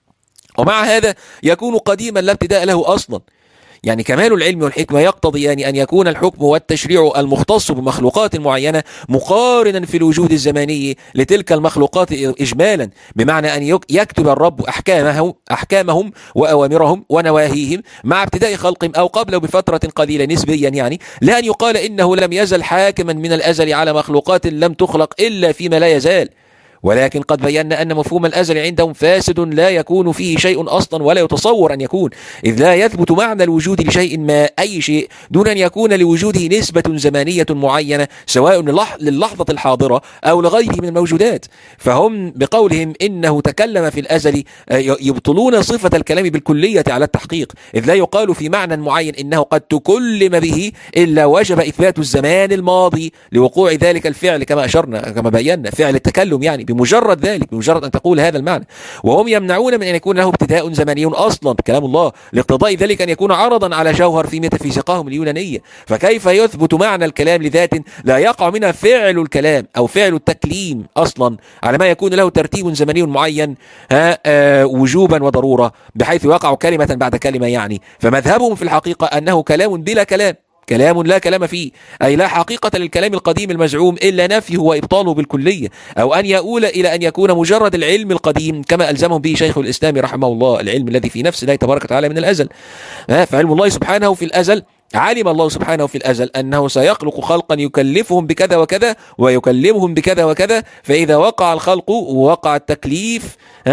ومع هذا يكون قديما لا ابتداء له أصلا؟ يعني كمال العلم والحكمة يقتضي يعني أن يكون الحكم والتشريع المختص بمخلوقات معينة مقارنا في الوجود الزماني لتلك المخلوقات إجمالا، بمعنى أن يكتب الرب أحكامه أحكامهم وأوامرهم ونواهيهم مع ابتداء خلقهم أو قبله بفترة قليلة نسبيا، يعني لا أن يقال إنه لم يزل حاكما من الأزل على مخلوقات لم تخلق إلا فيما لا يزال. ولكن قد بينا أن مفهوم الأزل عندهم فاسد لا يكون فيه شيء أصلا ولا يتصور أن يكون، إذ لا يثبت معنى الوجود لشيء ما أي شيء دون أن يكون لوجوده نسبة زمانية معينة سواء للحظة الحاضرة أو لغيره من الموجودات. فهم بقولهم إنه تكلم في الأزل يبطلون صفة الكلام بالكلية على التحقيق، إذ لا يقال في معنى معين إنه قد تكلم به إلا وجب إثبات الزمان الماضي لوقوع ذلك الفعل كما أشرنا كما بينا، فعل التكلم يعني بمجرد ذلك، بمجرد أن تقول هذا المعنى. وهم يمنعون من أن يكون له ابتداء زمني أصلا كلام الله لاقتضاء ذلك أن يكون عرضا على جوهر في ميتافيزيقهم اليونانية. فكيف يثبت معنى الكلام لذات لا يقع منها فعل الكلام أو فعل التكليم أصلا على ما يكون له ترتيب زمني معين ها آه وجوبا وضرورة بحيث يقع كلمة بعد كلمة يعني. فمذهبهم في الحقيقة أنه كلام بلا كلام، كلام لا كلام فيه، أي لا حقيقة للكلام القديم المزعوم إلا نفيه وإبطاله بالكلية، أو أن يؤول إلى أن يكون مجرد العلم القديم كما ألزمهم به شيخ الإسلام رحمه الله، العلم الذي في نفس الله تبارك وتعالى من الأزل. فعلم الله سبحانه في الأزل، علم الله سبحانه في الأزل أنه سيخلق خلقا يكلفهم بكذا وكذا ويكلمهم بكذا وكذا، فإذا وقع الخلق وقع التكليف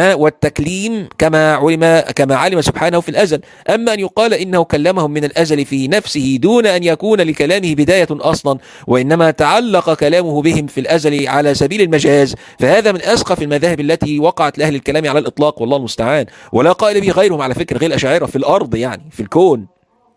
والتكليم كما علم كما علم سبحانه في الأزل. أما أن يقال إنه كلمهم من الأزل في نفسه دون أن يكون لكلامه بداية أصلا وإنما تعلق كلامه بهم في الأزل على سبيل المجاز، فهذا من أسقف المذاهب التي وقعت لأهل الكلام على الإطلاق، والله المستعان. ولا قائل به غيرهم على فكرة، غير الأشاعرة في الأرض يعني في الكون.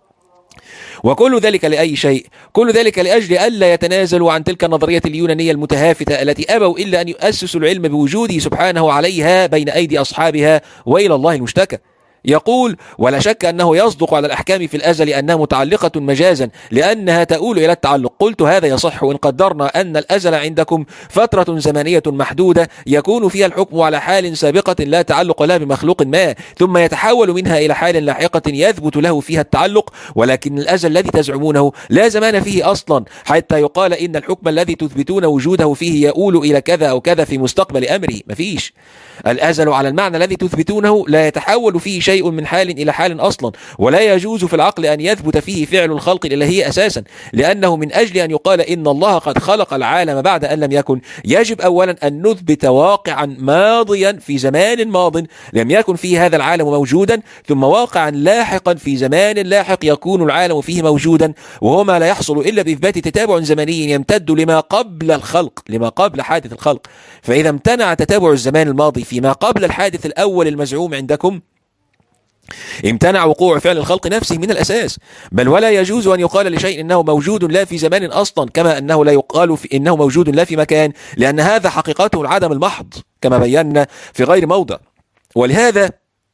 وكل ذلك لأي شيء؟ كل ذلك لأجل ألا يتنازلوا عن تلك النظرية اليونانية المتهافتة التي أبوا إلا أن يؤسسوا العلم بوجوده سبحانه عليها بين أيدي أصحابها وإلى الله المشتكى. يقول ولا شك أنه يصدق على الأحكام في الأزل أنها متعلقة مجازا لأنها تؤول إلى التعلق. قلت هذا يصح إن قدرنا أن الأزل عندكم فترة زمنية محدودة يكون فيها الحكم على حال سابقة لا تعلق لها بمخلوق ما، ثم يتحول منها إلى حال لاحقة يثبت له فيها التعلق. ولكن الأزل الذي تزعمونه لا زمان فيه أصلا حتى يقال إن الحكم الذي تثبتون وجوده فيه يؤول إلى كذا أو كذا في مستقبل أمره. مفيش. الأزل على المعنى الذي تثبتونه لا يتحول فيه شيء من حال إلى حال أصلا، ولا يجوز في العقل أن يثبت فيه فعل الخلق الإلهي أساسا، لأنه من أجل أن يقال إن الله قد خلق العالم بعد أن لم يكن يجب أولا أن نثبت واقعا ماضيا في زمان ماض لم يكن فيه هذا العالم موجودا، ثم واقعا لاحقا في زمان لاحق يكون العالم فيه موجودا، وهو ما لا يحصل إلا بإثبات تتابع زمني يمتد لما قبل الخلق لما قبل حادث الخلق. فإذا امتنع تتابع الزمان الماضي فيما قبل الحادث الأول المزعوم عندكم امتنع وقوع فعل الخلق نفسه من الأساس. بل ولا يجوز أن يقال لشيء إنه موجود لا في زمان أصلا كما أنه لا يقال في إنه موجود لا في مكان، لأن هذا حقيقته العدم المحض كما بينا في غير موضع. ولهذا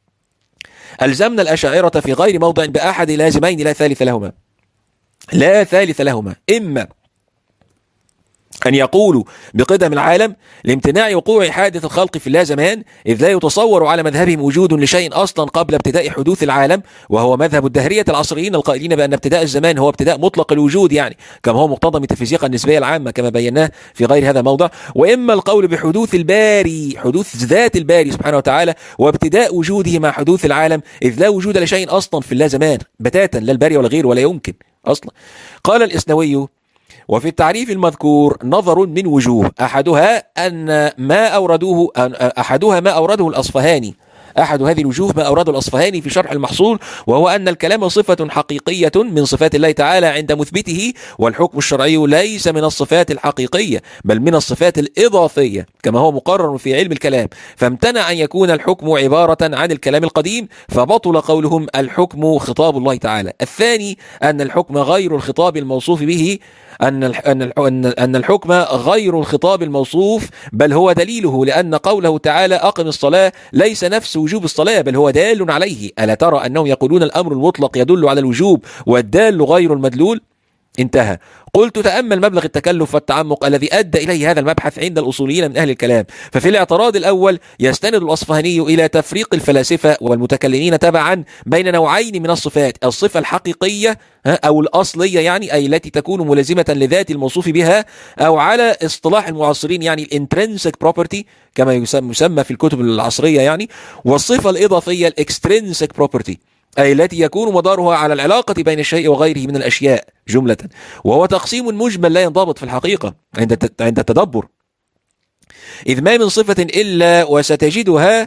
ألزمنا الأشاعرة في غير موضع بأحد لازمين لا ثالث لهما لا ثالث لهما إما أن يقولوا بقدم العالم لامتناع وقوع حادث الخلق في اللا زمان، إذ لا يتصور على مذهبهم وجود لشيء أصلا قبل ابتداء حدوث العالم، وهو مذهب الدهرية العصريين القائلين بأن ابتداء الزمان هو ابتداء مطلق الوجود، يعني كما هو مقتضى من الفيزياء النسبية العامة كما بيناه في غير هذا الموضع. وإما القول بحدوث الباري، حدوث ذات الباري سبحانه وتعالى، وابتداء وجوده مع حدوث العالم، إذ لا وجود لشيء أصلا في اللا زمان بتاتا، لا الباري ولا غيره ولا يمكن أصلا. قال الإسنوي: وفي التعريف المذكور نظر من وجوه، أحدها أن ما أوردوه أحدها ما أورده الأصفهاني أحد هذه الوجوه ما أورده الأصفهاني في شرح المحصول، وهو أن الكلام صفة حقيقية من صفات الله تعالى عند مثبته، والحكم الشرعي ليس من الصفات الحقيقية بل من الصفات الإضافية كما هو مقرر في علم الكلام، فامتنع أن يكون الحكم عبارة عن الكلام القديم، فبطل قولهم الحكم خطاب الله تعالى. الثاني أن الحكم غير الخطاب الموصوف به، أن أن أن الحكم غير الخطاب الموصوف بل هو دليله، لأن قوله تعالى أقم الصلاة ليس نفس وجوب الصلاة بل هو دال عليه. ألا ترى أنهم يقولون الأمر المطلق يدل على الوجوب والدال غير المدلول؟ انتهى. قلت: تأمل مبلغ التكلف والتعمق الذي أدى إليه هذا المبحث عند الأصوليين من أهل الكلام. ففي الاعتراض الأول يستند الأصفهاني إلى تفريق الفلاسفة والمتكلمين تبعا بين نوعين من الصفات: الصفة الحقيقية أو الأصلية، يعني أي التي تكون ملازمة لذات الموصوف بها، أو على اصطلاح المعاصرين يعني الانترنسك بروبرتي كما يسمى في الكتب العصرية يعني، والصفة الإضافية الاكسترنسك بروبرتي أي التي يكون مدارها على العلاقة بين الشيء وغيره من الأشياء جملة، وهو تقسيم مجمل لا ينضبط في الحقيقة عند عند التدبر، إذ ما من صفة إلا وستجدها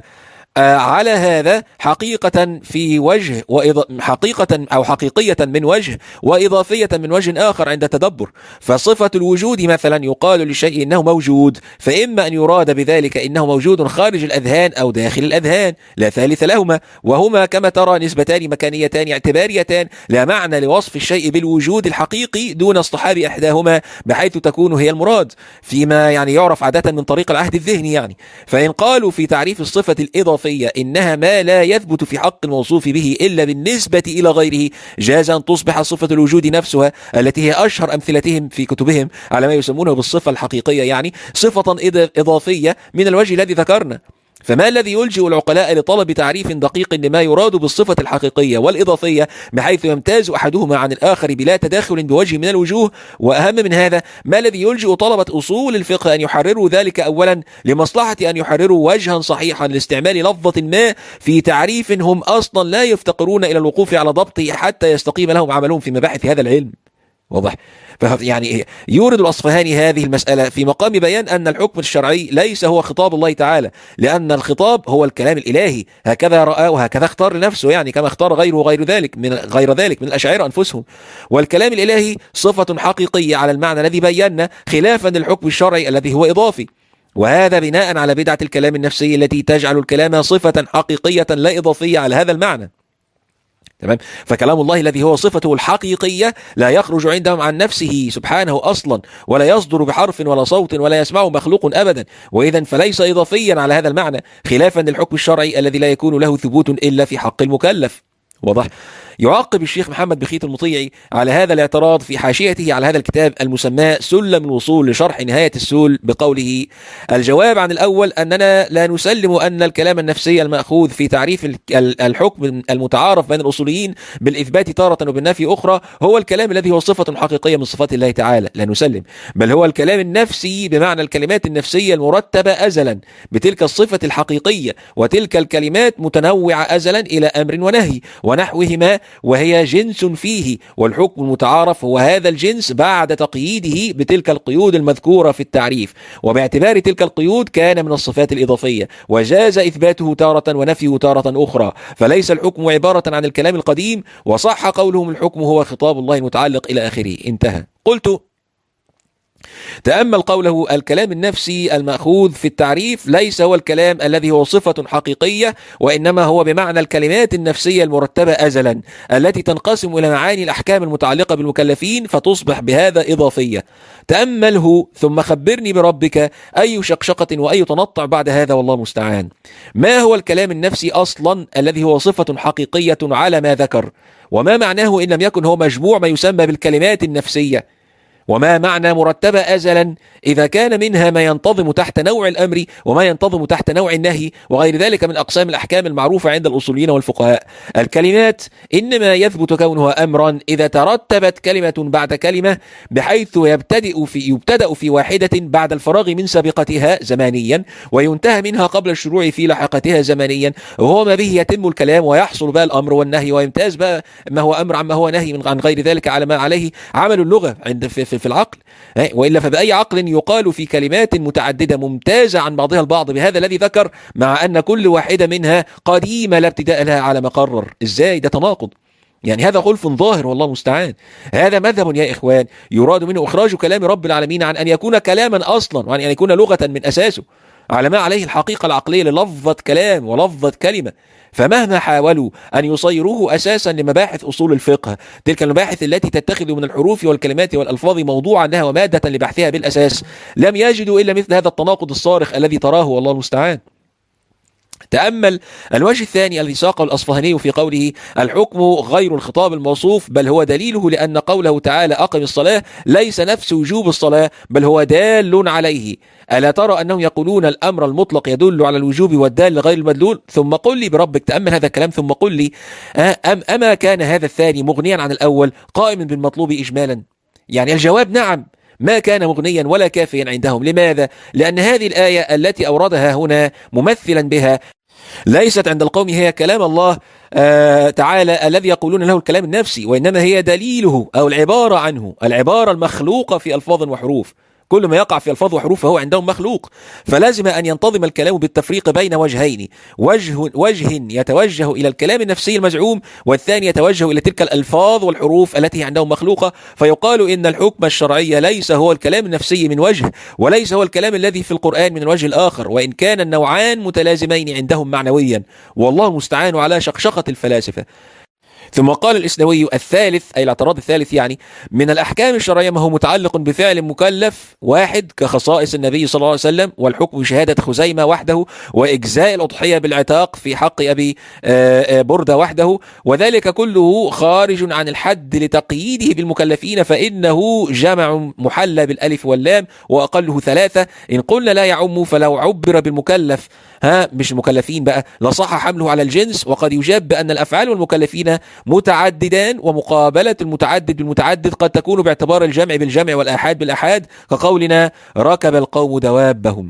على هذا حقيقة في وجه وإض... حقيقة أو حقيقية من وجه وإضافية من وجه آخر عند التدبر. فصفة الوجود مثلا يقال للشيء إنه موجود، فإما أن يراد بذلك إنه موجود خارج الأذهان أو داخل الأذهان لا ثالث لهما، وهما كما ترى نسبتان مكانيتان اعتباريتان لا معنى لوصف الشيء بالوجود الحقيقي دون اصطحاب إحداهما بحيث تكون هي المراد، فيما يعني يعرف عادة من طريق العهد الذهني يعني. فإن قالوا في تعريف الصفة الإضافية إنها ما لا يثبت في حق الموصوف به إلا بالنسبة إلى غيره، جاز أن تصبح صفة الوجود نفسها التي هي أشهر أمثلتهم في كتبهم على ما يسمونه بالصفة الحقيقية، يعني صفة إضافية من الوجه الذي ذكرنا. فما الذي يلجئ العقلاء لطلب تعريف دقيق لما يراد بالصفة الحقيقية والإضافية بحيث يمتاز أحدهما عن الآخر بلا تداخل بوجه من الوجوه؟ وأهم من هذا، ما الذي يلجئ طلبة أصول الفقه أن يحرروا ذلك أولا لمصلحة أن يحرروا وجها صحيحا لاستعمال لفظة ما في تعريف هم أصلا لا يفتقرون إلى الوقوف على ضبطه حتى يستقيم لهم عملهم في مباحث هذا العلم؟ واضح؟ يعني يورد الأصفهاني هذه المسألة في مقام بيان أن الحكم الشرعي ليس هو خطاب الله تعالى، لأن الخطاب هو الكلام الإلهي، هكذا رأى وهكذا اختار لنفسه، يعني كما اختار غيره غير ذلك من غير ذلك من الأشاعرة أنفسهم. والكلام الإلهي صفة حقيقية على المعنى الذي بينا، خلافا للحكم الشرعي الذي هو إضافي، وهذا بناء على بدعة الكلام النفسي التي تجعل الكلام صفة حقيقية لا إضافية على هذا المعنى. تمام. فكلام الله الذي هو صفته الحقيقية لا يخرج عندهم عن نفسه سبحانه أصلا، ولا يصدر بحرف ولا صوت ولا يسمعه مخلوق أبدا، وإذا فليس إضافيا على هذا المعنى، خلافا للحكم الشرعي الذي لا يكون له ثبوت إلا في حق المكلف. واضح؟ يعقب الشيخ محمد بخيت المطيعي على هذا الاعتراض في حاشيته على هذا الكتاب المسمى سلم الوصول لشرح نهاية السول بقوله: الجواب عن الأول أننا لا نسلم أن الكلام النفسي المأخوذ في تعريف الحكم المتعارف بين الأصوليين بالإثبات تارة وبالنفي أخرى هو الكلام الذي هو صفة حقيقية من صفات الله تعالى، لا نسلم، بل هو الكلام النفسي بمعنى الكلمات النفسية المرتبة أزلا بتلك الصفة الحقيقية، وتلك الكلمات متنوعة أزلا إلى أمر ونهي ونحوهما، وهي جنس فيه، والحكم المتعارف هو هذا الجنس بعد تقييده بتلك القيود المذكورة في التعريف، وباعتبار تلك القيود كان من الصفات الإضافية، وجاز إثباته تارة ونفيه تارة أخرى، فليس الحكم عبارة عن الكلام القديم، وصح قولهم الحكم هو خطاب الله المتعلق إلى آخره. انتهى. قلت: تأمل قوله الكلام النفسي المأخوذ في التعريف ليس هو الكلام الذي هو صفة حقيقية، وإنما هو بمعنى الكلمات النفسية المرتبة أزلا التي تنقسم إلى معاني الأحكام المتعلقة بالمكلفين فتصبح بهذا إضافية. تأمله ثم خبرني بربك أي شقشقة وأي تنطع بعد هذا، والله المستعان. ما هو الكلام النفسي أصلا الذي هو صفة حقيقية على ما ذكر؟ وما معناه إن لم يكن هو مجموع ما يسمى بالكلمات النفسية؟ وما معنى مرتبة أزلا إذا كان منها ما ينتظم تحت نوع الأمر وما ينتظم تحت نوع النهي وغير ذلك من أقسام الأحكام المعروفة عند الأصوليين والفقهاء. الكلمات إنما يثبت كونها أمرا إذا ترتبت كلمة بعد كلمة بحيث يبتدئ في يبتدأ في واحدة بعد الفراغ من سابقتها زمانيا وينتهى منها قبل الشروع في لاحقتها زمانيا، وهو ما به يتم الكلام ويحصل بقى الأمر والنهي، ويمتاز بقى ما هو أمر عما هو نهي عن غير ذلك على ما عليه عمل اللغة عند في, في, في العقل. وإلا فبأي عقل يقال في كلمات متعددة ممتازة عن بعضها البعض بهذا الذي ذكر، مع أن كل واحدة منها قديمة لا ابتداء لها على ما قرر؟ إزاي ده تناقض؟ يعني هذا خلف ظاهر والله المستعان. هذا مذهب يا إخوان يراد منه إخراج كلام رب العالمين عن أن يكون كلاما أصلا وعن أن يكون لغة من أساسه على ما عليه الحقيقة العقلية للفظة كلام ولفظة كلمة. فمهما حاولوا أن يصيروه أساسا لمباحث أصول الفقه، تلك المباحث التي تتخذ من الحروف والكلمات والألفاظ موضوعا لها ومادة لبحثها بالأساس، لم يجدوا إلا مثل هذا التناقض الصارخ الذي تراه والله المستعان. تأمل الوجه الثاني الذي ساقه الأصفهاني في قوله الحكم غير الخطاب الموصوف، بل هو دليله، لأن قوله تعالى أقم الصلاة ليس نفس وجوب الصلاة بل هو دال عليه. ألا ترى أنهم يقولون الأمر المطلق يدل على الوجوب والدال غير المدلول؟ ثم قل لي بربك، تأمل هذا الكلام، ثم قل لي أم أما كان هذا الثاني مغنيا عن الأول قائما بالمطلوب إجمالا؟ يعني الجواب نعم، ما كان مغنيا ولا كافيا عندهم. لماذا؟ لأن هذه الآية التي أوردها هنا ممثلا بها ليست عند القوم هي كلام الله آه تعالى الذي يقولون له الكلام النفسي، وإنما هي دليله أو العبارة عنه، العبارة المخلوقة في ألفاظ وحروف. كل ما يقع في ألفاظ وحروف فهو عندهم مخلوق، فلازم أن ينتظم الكلام بالتفريق بين وجهين، وجه, وجه يتوجه إلى الكلام النفسي المزعوم، والثاني يتوجه إلى تلك الألفاظ والحروف التي عندهم مخلوقة. فيقال إن الحكم الشرعي ليس هو الكلام النفسي من وجه، وليس هو الكلام الذي في القرآن من الوجه الآخر، وإن كان النوعان متلازمين عندهم معنويا، والله المستعان على شقشقة الفلاسفة. ثم قال الإسنوي الثالث، أي الاعتراض الثالث، يعني من الأحكام الشرعية ما هو متعلق بفعل مكلف واحد كخصائص النبي صلى الله عليه وسلم، والحكم بشهادة خزيمة وحده، وإجزاء الأضحية بالعتاق في حق أبي بردة وحده، وذلك كله خارج عن الحد لتقييده بالمكلفين، فإنه جمع محلى بالألف واللام وأقله ثلاثة. إن قلنا لا يعم فلو عبر بالمكلف ها مش المكلفين بقى لصح حمله على الجنس. وقد يجاب بأن الأفعال والمكلفين متعددان، ومقابلة المتعدد بالمتعدد قد تكون باعتبار الجمع بالجمع والآحاد بالآحاد، كقولنا ركب القوم دوابهم.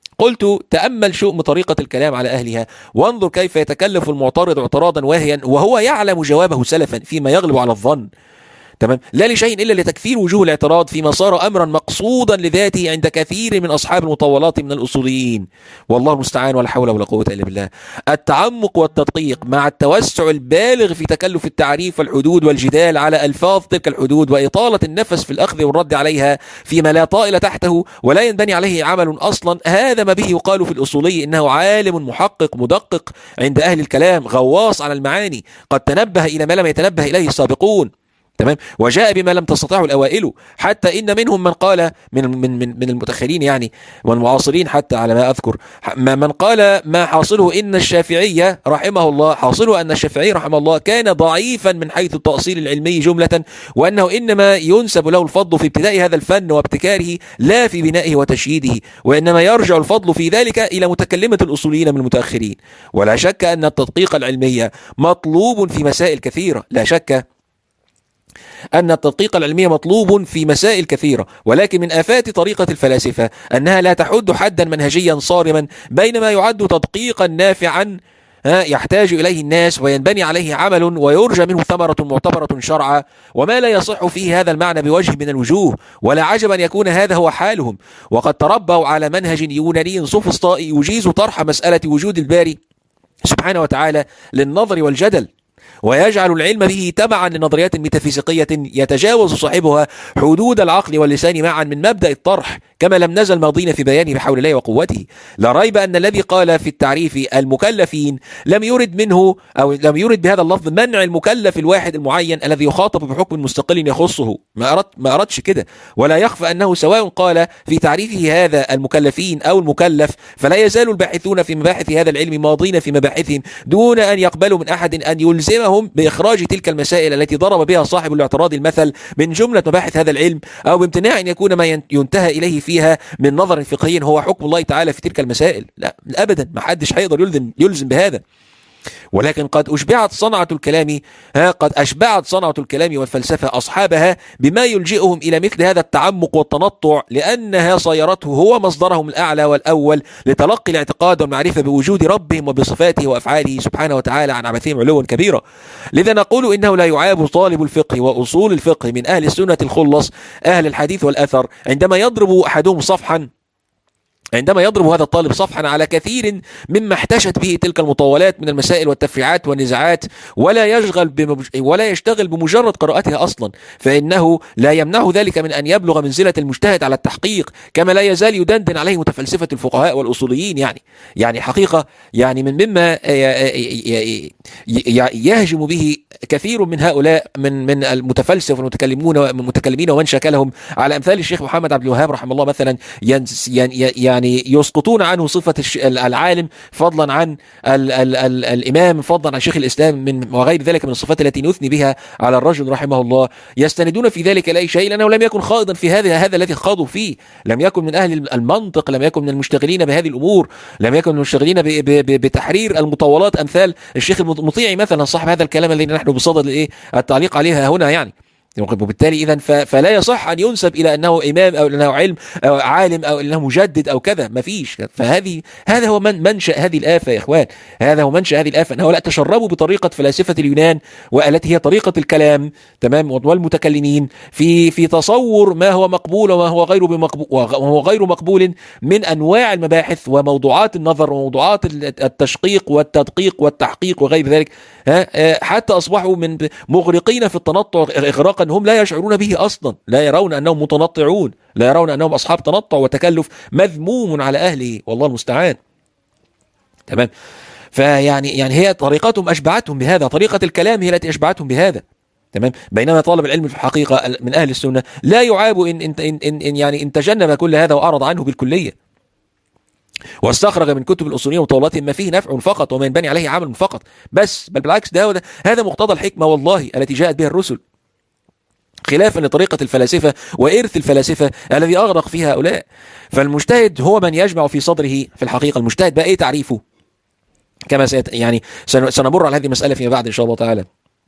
قلت تأمل شؤم طريقة الكلام على أهلها، وانظر كيف يتكلف المعترض اعتراضا واهيا وهو يعلم جوابه سلفا فيما يغلب على الظن، تمام، لا لشيء إلا لتكثير وجوه الاعتراض فيما صار أمرا مقصودا لذاته عند كثير من أصحاب المطولات من الأصوليين. والله المستعان، ولا حول ولا قوة إلا بالله. التعمق والتدقيق مع التوسع البالغ في تكلف التعريف والحدود والجدال على ألفاظ تلك الحدود، وإطالة النفس في الأخذ والرد عليها فيما لا طائل تحته ولا ينبني عليه عمل أصلا، هذا ما به يقال في الأصولي إنه عالم محقق مدقق عند أهل الكلام، غواص على المعاني، قد تنبه إلى ما لم يتنبه إليه السابقون، تمام، وجاء بما لم تستطيعه الأوائل، حتى إن منهم من قال من من من من المتأخرين يعني والمعاصرين حتى على ما أذكر، من قال ما حاصله إن الشافعية رحمه الله حاصله أن الشافعي رحمه الله كان ضعيفا من حيث التأصيل العلمي جملة، وأنه إنما ينسب له الفضل في ابتداء هذا الفن وابتكاره لا في بنائه وتشييده، وإنما يرجع الفضل في ذلك إلى متكلمة الأصوليين من المتأخرين. ولا شك أن التدقيق العلمي مطلوب في مسائل كثيرة، لا شك أن التدقيق العلمي مطلوب في مسائل كثيرة، ولكن من آفات طريقة الفلاسفة أنها لا تحد حدا منهجيا صارما بين ما يعد تدقيقا نافعا يحتاج إليه الناس وينبني عليه عمل ويرجى منه ثمرة معتبرة شرعا، وما لا يصح فيه هذا المعنى بوجه من الوجوه، ولا عجب أن يكون هذا هو حالهم. وقد تربوا على منهج يوناني سوفسطائي يجيز طرح مسألة وجود الباري سبحانه وتعالى للنظر والجدل، ويجعل العلم به تبعا لنظريات ميتافيزيقية يتجاوز صاحبها حدود العقل واللسان معا من مبدأ الطرح، كما لم نزل ماضين في بيانه بحول الله وقوته. لا ريب أن الذي قال في التعريف المكلفين لم يرد منه أو لم يرد بهذا اللفظ منع المكلف الواحد المعين الذي يخاطب بحكم مستقل يخصه، ما أرد ما أردش كده. ولا يخفى أنه سواء قال في تعريفه هذا المكلفين أو المكلف، فلا يزال الباحثون في مباحث هذا العلم ماضين في مباحثهم دون أن يقبلوا من أحد أن يلزم يعلمهم بإخراج تلك المسائل التي ضرب بها صاحب الاعتراض المثل من جملة مباحث هذا العلم، أو بامتناع أن يكون ما ينتهى إليه فيها من نظر فقهي هو حكم الله تعالى في تلك المسائل. لا أبدا، ما حدش هيقدر يلزم, يلزم بهذا. ولكن قد أشبعت صنعة الكلام ها قد أشبعت صنعة الكلام والفلسفة أصحابها بما يلجئهم إلى مثل هذا التعمق والتنطع، لأنها صيرته هو مصدرهم الأعلى والأول لتلقي الاعتقاد والمعرفة بوجود ربهم وبصفاته وأفعاله سبحانه وتعالى عن عبثهم علوا كبيرا. لذا نقول إنه لا يعاب طالب الفقه وأصول الفقه من أهل السنة الخلص أهل الحديث والأثر عندما يضرب أحدهم صفحا عندما يضرب هذا الطالب صفحا على كثير مما احتشت به تلك المطولات من المسائل والتفريعات والنزاعات، ولا يشغل بمج... ولا يشتغل بمجرد قراءتها أصلا، فإنه لا يمنع ذلك من أن يبلغ منزلة المجتهد على التحقيق، كما لا يزال يدندن عليه متفلسفة الفقهاء والأصوليين. يعني يعني حقيقة يعني من مما يهجم به كثير من هؤلاء من من المتفلسف والمتكلمون والمتكلمين ومن شكلهم على أمثال الشيخ محمد عبد الوهاب رحمه الله مثلا، ينس يعني يعني يسقطون عنه صفة العالم فضلا عن ال ال ال الإمام، فضلا عن شيخ الإسلام من وغير ذلك من الصفات التي نثني بها على الرجل رحمه الله. يستندون في ذلك لأي شيء لأنه لم يكن خاضا في هذا هذا الذي خاضوا فيه، لم يكن من أهل المنطق، لم يكن من المشتغلين بهذه الأمور، لم يكن من المشتغلين بتحرير المطولات أمثال الشيخ المطيعي مثلا صاحب هذا الكلام الذي نحن بصدد التعليق عليها هنا. يعني وبالتالي إذن فلا يصح أن ينسب إلى أنه إمام أو أنه علم أو عالم أو أنه مجدد أو كذا، ما فيش. فهذه هذا هو من منشأ هذه الآفة يا إخوان، هذا هو منشأ هذه الآفة، أنه لا تشربوا بطريقة فلاسفة اليونان والتي هي طريقة الكلام تمام والمتكلمين في في تصور ما هو مقبول وما هو غير بمقبول وهو غير مقبول من أنواع المباحث وموضوعات النظر وموضوعات التشقيق والتدقيق والتحقيق وغير ذلك، حتى أصبحوا من مغرقين في التنطع إغراقا هم لا يشعرون به أصلا، لا يرون أنهم متنطعون، لا يرون أنهم أصحاب تنطع وتكلف مذموم على أهله، والله المستعان. تمام. فيعني يعني هي طريقتهم أشبعتهم بهذا، طريقة الكلام هي التي أشبعتهم بهذا. تمام. بينما طالب العلم في الحقيقة من أهل السنة لا يعاب إن إن إن, إن يعني إن تجنب كل هذا وأعرض عنه بالكلية، واستخرج من كتب الأصولية وطولاتهم ما فيه نفع فقط وما ينبني عليه عمل فقط بس، بل بالعكس ده, ده هذا مقتضى الحكمة والله التي جاءت بها الرسل، خلافا لطريقة الفلاسفة وإرث الفلاسفة الذي أغرق فيها هؤلاء. فالمجتهد هو من يجمع في صدره في الحقيقة. المجتهد بقى إيه تعريفه؟ كما سيت يعني سنمر على هذه المسألة فيما بعد إن شاء الله تعالى.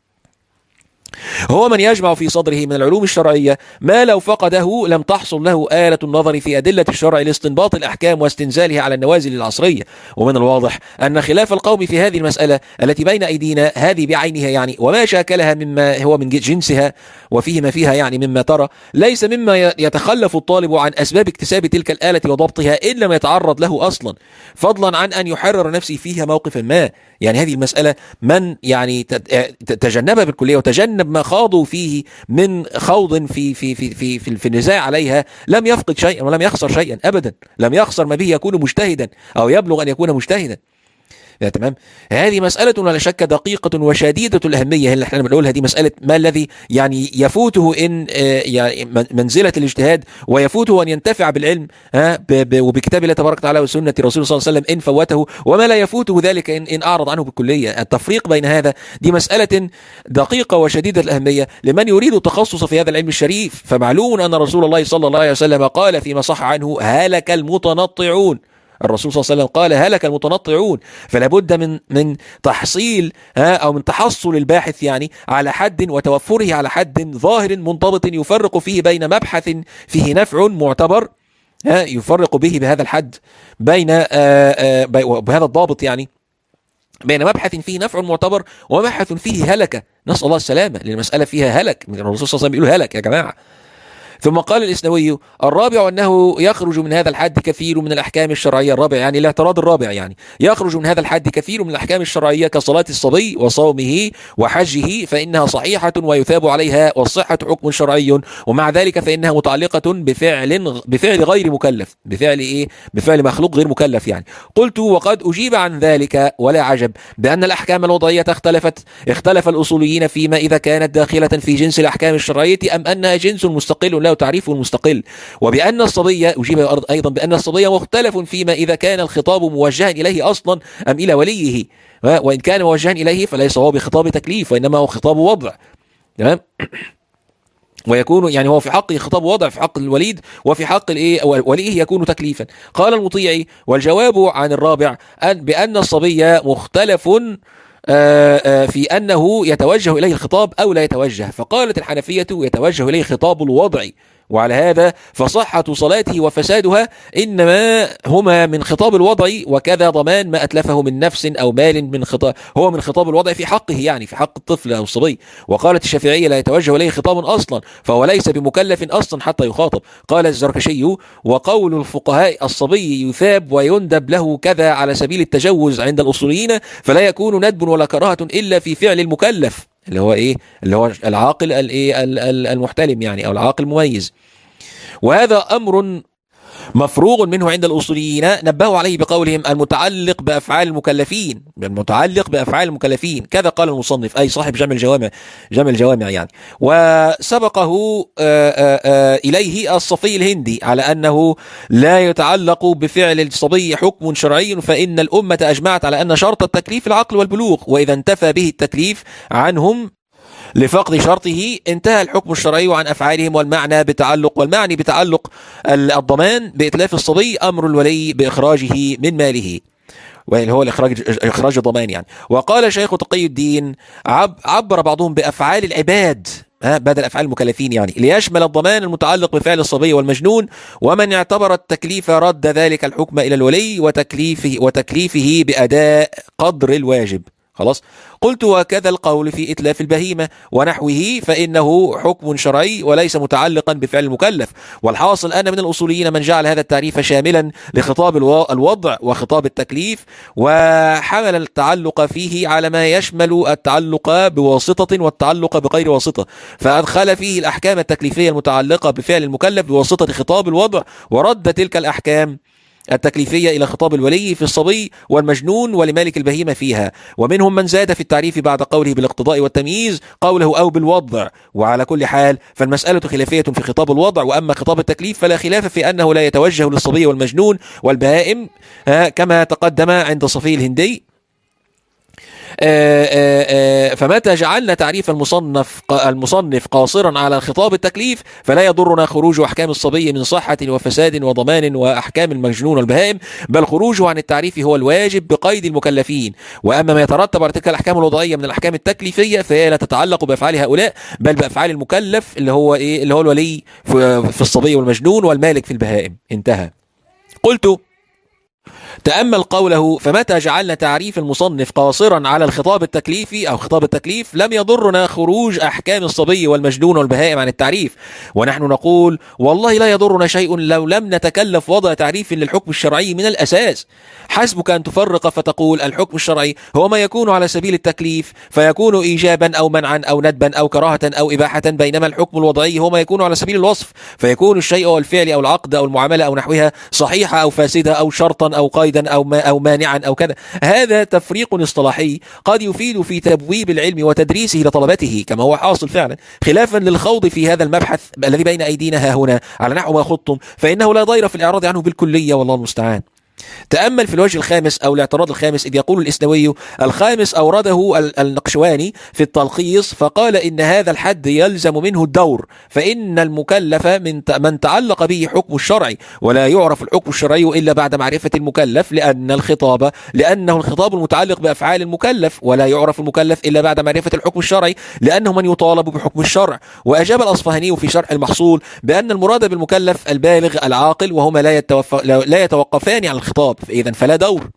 هو من يجمع في صدره من العلوم الشرعية ما لو فقده لم تحصل له آلة النظر في أدلة الشرع لاستنباط الأحكام واستنزالها على النوازل العصرية. ومن الواضح أن خلاف القوم في هذه المسألة التي بين أيدينا هذه بعينها يعني وما شاكلها مما هو من جنسها وفيه ما فيها يعني مما ترى ليس مما يتخلف الطالب عن أسباب اكتساب تلك الآلة وضبطها إلا ما يتعرض له أصلا، فضلا عن أن يحرر نفسه فيها موقفا ما. يعني هذه المسألة من يعني تجنبها بالكلية وتجنب ما خاضوا فيه من خوض في في في في في, في النزاع عليها لم يفقد شيئا ولم يخسر شيئا ابدا، لم يخسر ما به يكون مجتهدا او يبلغ ان يكون مجتهدا. تمام. هذه مسألة ولا شك دقيقة وشديدة الأهمية اللي احنا بنقولها، دي مسألة ما الذي يعني يفوته إن يعني منزلة الاجتهاد ويفوته أن ينتفع بالعلم ها وبكتاب الله تبارك وتعالى وسنة رسول صلى الله عليه وسلم إن فوته، وما لا يفوته ذلك إن إن أعرض عنه بالكلية. التفريق بين هذا دي مسألة دقيقة وشديدة الأهمية لمن يريد التخصص في هذا العلم الشريف. فمعلوم أن رسول الله صلى الله عليه وسلم قال فيما صح عنه هلك المتنطعون. الرسول صلى الله عليه وسلم قال هلك المتنطعون. فلا بد من من تحصيل ها او من تحصل الباحث يعني على حد وتوفره على حد ظاهر منضبط يفرق فيه بين مبحث فيه نفع معتبر ها يفرق به بهذا الحد بين بهذا الضابط يعني بين مبحث فيه نفع معتبر ومبحث فيه هلكة، نسأل الله السلامة، لأن المسألة فيها هلك. الرسول صلى الله عليه وسلم بيقول هلك يا جماعة. ثم قال الإسنوي الرابع أنه يخرج من هذا الحد كثير من الأحكام الشرعية. الرابع يعني الاعتراض الرابع يعني يخرج من هذا الحد كثير من الأحكام الشرعية كصلاة الصبي وصومه وحجه فإنها صحيحة ويثاب عليها والصحة حكم شرعي، ومع ذلك فإنها متعلقة بفعل بفعل غير مكلف، بفعل إيه؟ بفعل مخلوق غير مكلف يعني. قلت وقد أجيب عن ذلك ولا عجب بأن الأحكام الوضعية اختلفت اختلف الأصوليين فيما إذا كانت داخلة في جنس الأحكام الشرعية أم أنها جنس مستقل له تعريفه المستقل. وبأن الصبي أجيب أيضا بأن الصبي مختلف فيما إذا كان الخطاب موجها إليه أصلا أم إلى وليه، وإن كان موجها إليه فليس هو بخطاب تكليف وإنما هو خطاب وضع. تمام. ويكون يعني هو في حقه خطاب وضع في حق الوليد، وفي حق الايه وليه يكون تكليفا. قال المطيعي: والجواب عن الرابع أن بأن الصبي مختلف في أنه يتوجه إليه الخطاب أو لا يتوجه. فقالت الحنفية: يتوجه إليه خطاب الوضع، وعلى هذا فصحة صلاته وفسادها إنما هما من خطاب الوضع، وكذا ضمان ما أتلفه من نفس أو مال من خطاب هو من خطاب الوضع في حقه، يعني في حق الطفل أو الصبي. وقالت الشافعية: لا يتوجه إليه خطاب أصلا، فهو ليس بمكلف أصلا حتى يخاطب. قال الزركشي: وقول الفقهاء الصبي يثاب ويندب له كذا على سبيل التجوز عند الأصوليين، فلا يكون ندب ولا كراهة إلا في فعل المكلف، اللي هو ايه اللي هو العاقل الايه المحتلم يعني، او العاقل المميز. وهذا امر مفروغ منه عند الاصوليين، نبهوا عليه بقولهم: المتعلق بافعال المكلفين، المتعلق بافعال المكلفين، كذا قال المصنف اي صاحب جمع الجوامع، جمع الجوامع يعني. وسبقه آآ آآ اليه الصفي الهندي على انه لا يتعلق بفعل الصبي حكم شرعي، فان الامه اجمعت على ان شرط التكليف العقل والبلوغ، واذا انتفى به التكليف عنهم لفقد شرطه انتهى الحكم الشرعي عن أفعالهم. والمعنى بتعلق والمعني بتعلق الضمان بإتلاف الصبي أمر الولي بإخراجه من ماله، وإن هو الإخراج إخراج الضمان يعني. وقال شيخ تقي الدين: عب عبر بعضهم بأفعال العباد بدل أفعال المكلفين يعني، ليشمل الضمان المتعلق بفعل الصبي والمجنون، ومن اعتبر التكليف رد ذلك الحكم إلى الولي وتكليفه وتكليفه بأداء قدر الواجب. خلاص. قلت: وكذا القول في إتلاف البهيمة ونحوه، فإنه حكم شرعي وليس متعلقا بفعل المكلف. والحاصل أن من الأصوليين من جعل هذا التعريف شاملا لخطاب الوضع وخطاب التكليف، وحمل التعلق فيه على ما يشمل التعلق بواسطة والتعلق بغير واسطة، فأدخل فيه الأحكام التكليفية المتعلقة بفعل المكلف بواسطة خطاب الوضع، ورد تلك الأحكام التكليفية إلى خطاب الولي في الصبي والمجنون ولمالك البهيمة فيها. ومنهم من زاد في التعريف بعد قوله بالاقتضاء والتمييز قوله أو بالوضع. وعلى كل حال فالمسألة خلافية في خطاب الوضع، وأما خطاب التكليف فلا خلاف في أنه لا يتوجه للصبي والمجنون والبهائم كما تقدم عند صفي الهندي. آآ آآ فمتى جعلنا تعريف المصنف المصنف قاصرا على خطاب التكليف فلا يضرنا خروج أحكام الصبي من صحة وفساد وضمان وأحكام المجنون والبهائم، بل خروجه عن التعريف هو الواجب بقيد المكلفين. وأما ما يترتب على تلك الأحكام الوضعية من الأحكام التكليفية فهي لا تتعلق بأفعال هؤلاء، بل بأفعال المكلف اللي هو إيه اللي هو الولي في الصبي والمجنون والمالك في البهائم. انتهى. قلت: تأمل قوله: فمتى جعلنا تعريف المصنف قاصرا على الخطاب التكليفي أو خطاب التكليف لم يضرنا خروج أحكام الصبي والمجنون والبهائم عن التعريف، ونحن نقول: والله لا يضرنا شيء لو لم نتكلف وضع تعريف للحكم الشرعي من الأساس. حسبك أن تفرق فتقول الحكم الشرعي هو ما يكون على سبيل التكليف فيكون إيجابا أو منعا أو ندبا أو كراهة أو إباحة، بينما الحكم الوضعي هو ما يكون على سبيل الوصف فيكون الشيء أو الفعل أو العقد أو المعاملة أو نحوها صحيحة أو فاسدة أو شرطا أو قيدا أو ما أو مانعا أو كذا. هذا تفريق اصطلاحي قد يفيد في تبويب العلم وتدريسه لطلبته كما هو حاصل فعلا، خلافا للخوض في هذا المبحث الذي بين أيدينا ها هنا على نحو ما خضتم، فإنه لا ضير في الإعراض عنه بالكلية، والله المستعان. تأمل في الوجه الخامس أو الاعتراض الخامس، إذ يقول الإسنوي الخامس أورده النقشواني في التلخيص فقال إن هذا الحد يلزم منه الدور، فإن المكلف من من تعلق به حكم الشرعي، ولا يعرف الحكم الشرعي إلا بعد معرفة المكلف، لأن الخطاب لأنه الخطاب المتعلق بأفعال المكلف، ولا يعرف المكلف إلا بعد معرفة الحكم الشرعي لأنه من يطالب بحكم الشرع. وأجاب الأصفهاني في شرح المحصول بأن المراد بالمكلف البالغ العاقل، وهما لا لا يتوقفان عن الخطاب، إذن فلا دور.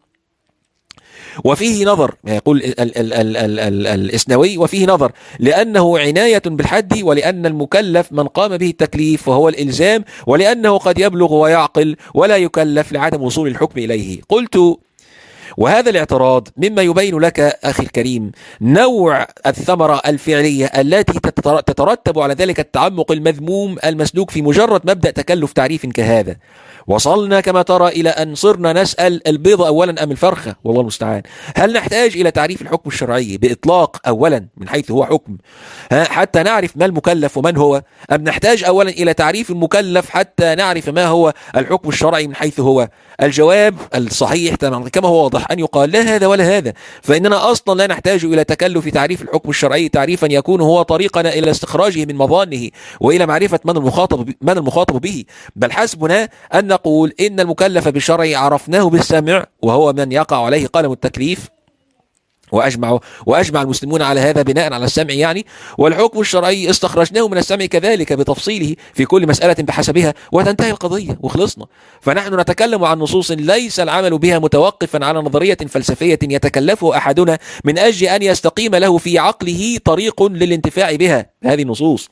وفيه نظر، يقول ال ال ال ال ال ال الإسنوي، وفيه نظر لأنه عناية بالحد، ولأن المكلف من قام به التكليف وهو الإلزام، ولأنه قد يبلغ ويعقل ولا يكلف لعدم وصول الحكم إليه. قلت: وهذا الاعتراض مما يبين لك أخي الكريم نوع الثمرة الفعلية التي تترتب على ذلك التعمق المذموم المسلوك في مجرد مبدأ تكلف تعريف كهذا. وصلنا كما ترى إلى أن صرنا نسأل البيضة أولا أم الفرخة، والله المستعان. هل نحتاج إلى تعريف الحكم الشرعي بإطلاق أولا من حيث هو حكم حتى نعرف ما المكلف ومن هو، أم نحتاج أولا إلى تعريف المكلف حتى نعرف ما هو الحكم الشرعي من حيث هو؟ الجواب الصحيح كما هو واضح أن يقال لا هذا ولا هذا، فإننا أصلا لا نحتاج إلى تكلف تعريف الحكم الشرعي تعريفا يكون هو طريقنا إلى استخراجه من مظانه وإلى معرفة من المخاطب من المخاطب به، بل حسبنا أن نقول إن المكلف بالشرع عرفناه بالسمع وهو من يقع عليه قلم التكليف، وأجمع وأجمع المسلمون على هذا بناء على السمع يعني، والحكم الشرعي استخرجناه من السمع كذلك بتفصيله في كل مسألة بحسبها، وتنتهي القضية وخلصنا. فنحن نتكلم عن نصوص ليس العمل بها متوقفا على نظرية فلسفية يتكلفه أحدنا من أجل أن يستقيم له في عقله طريق للانتفاع بها هذه النصوص.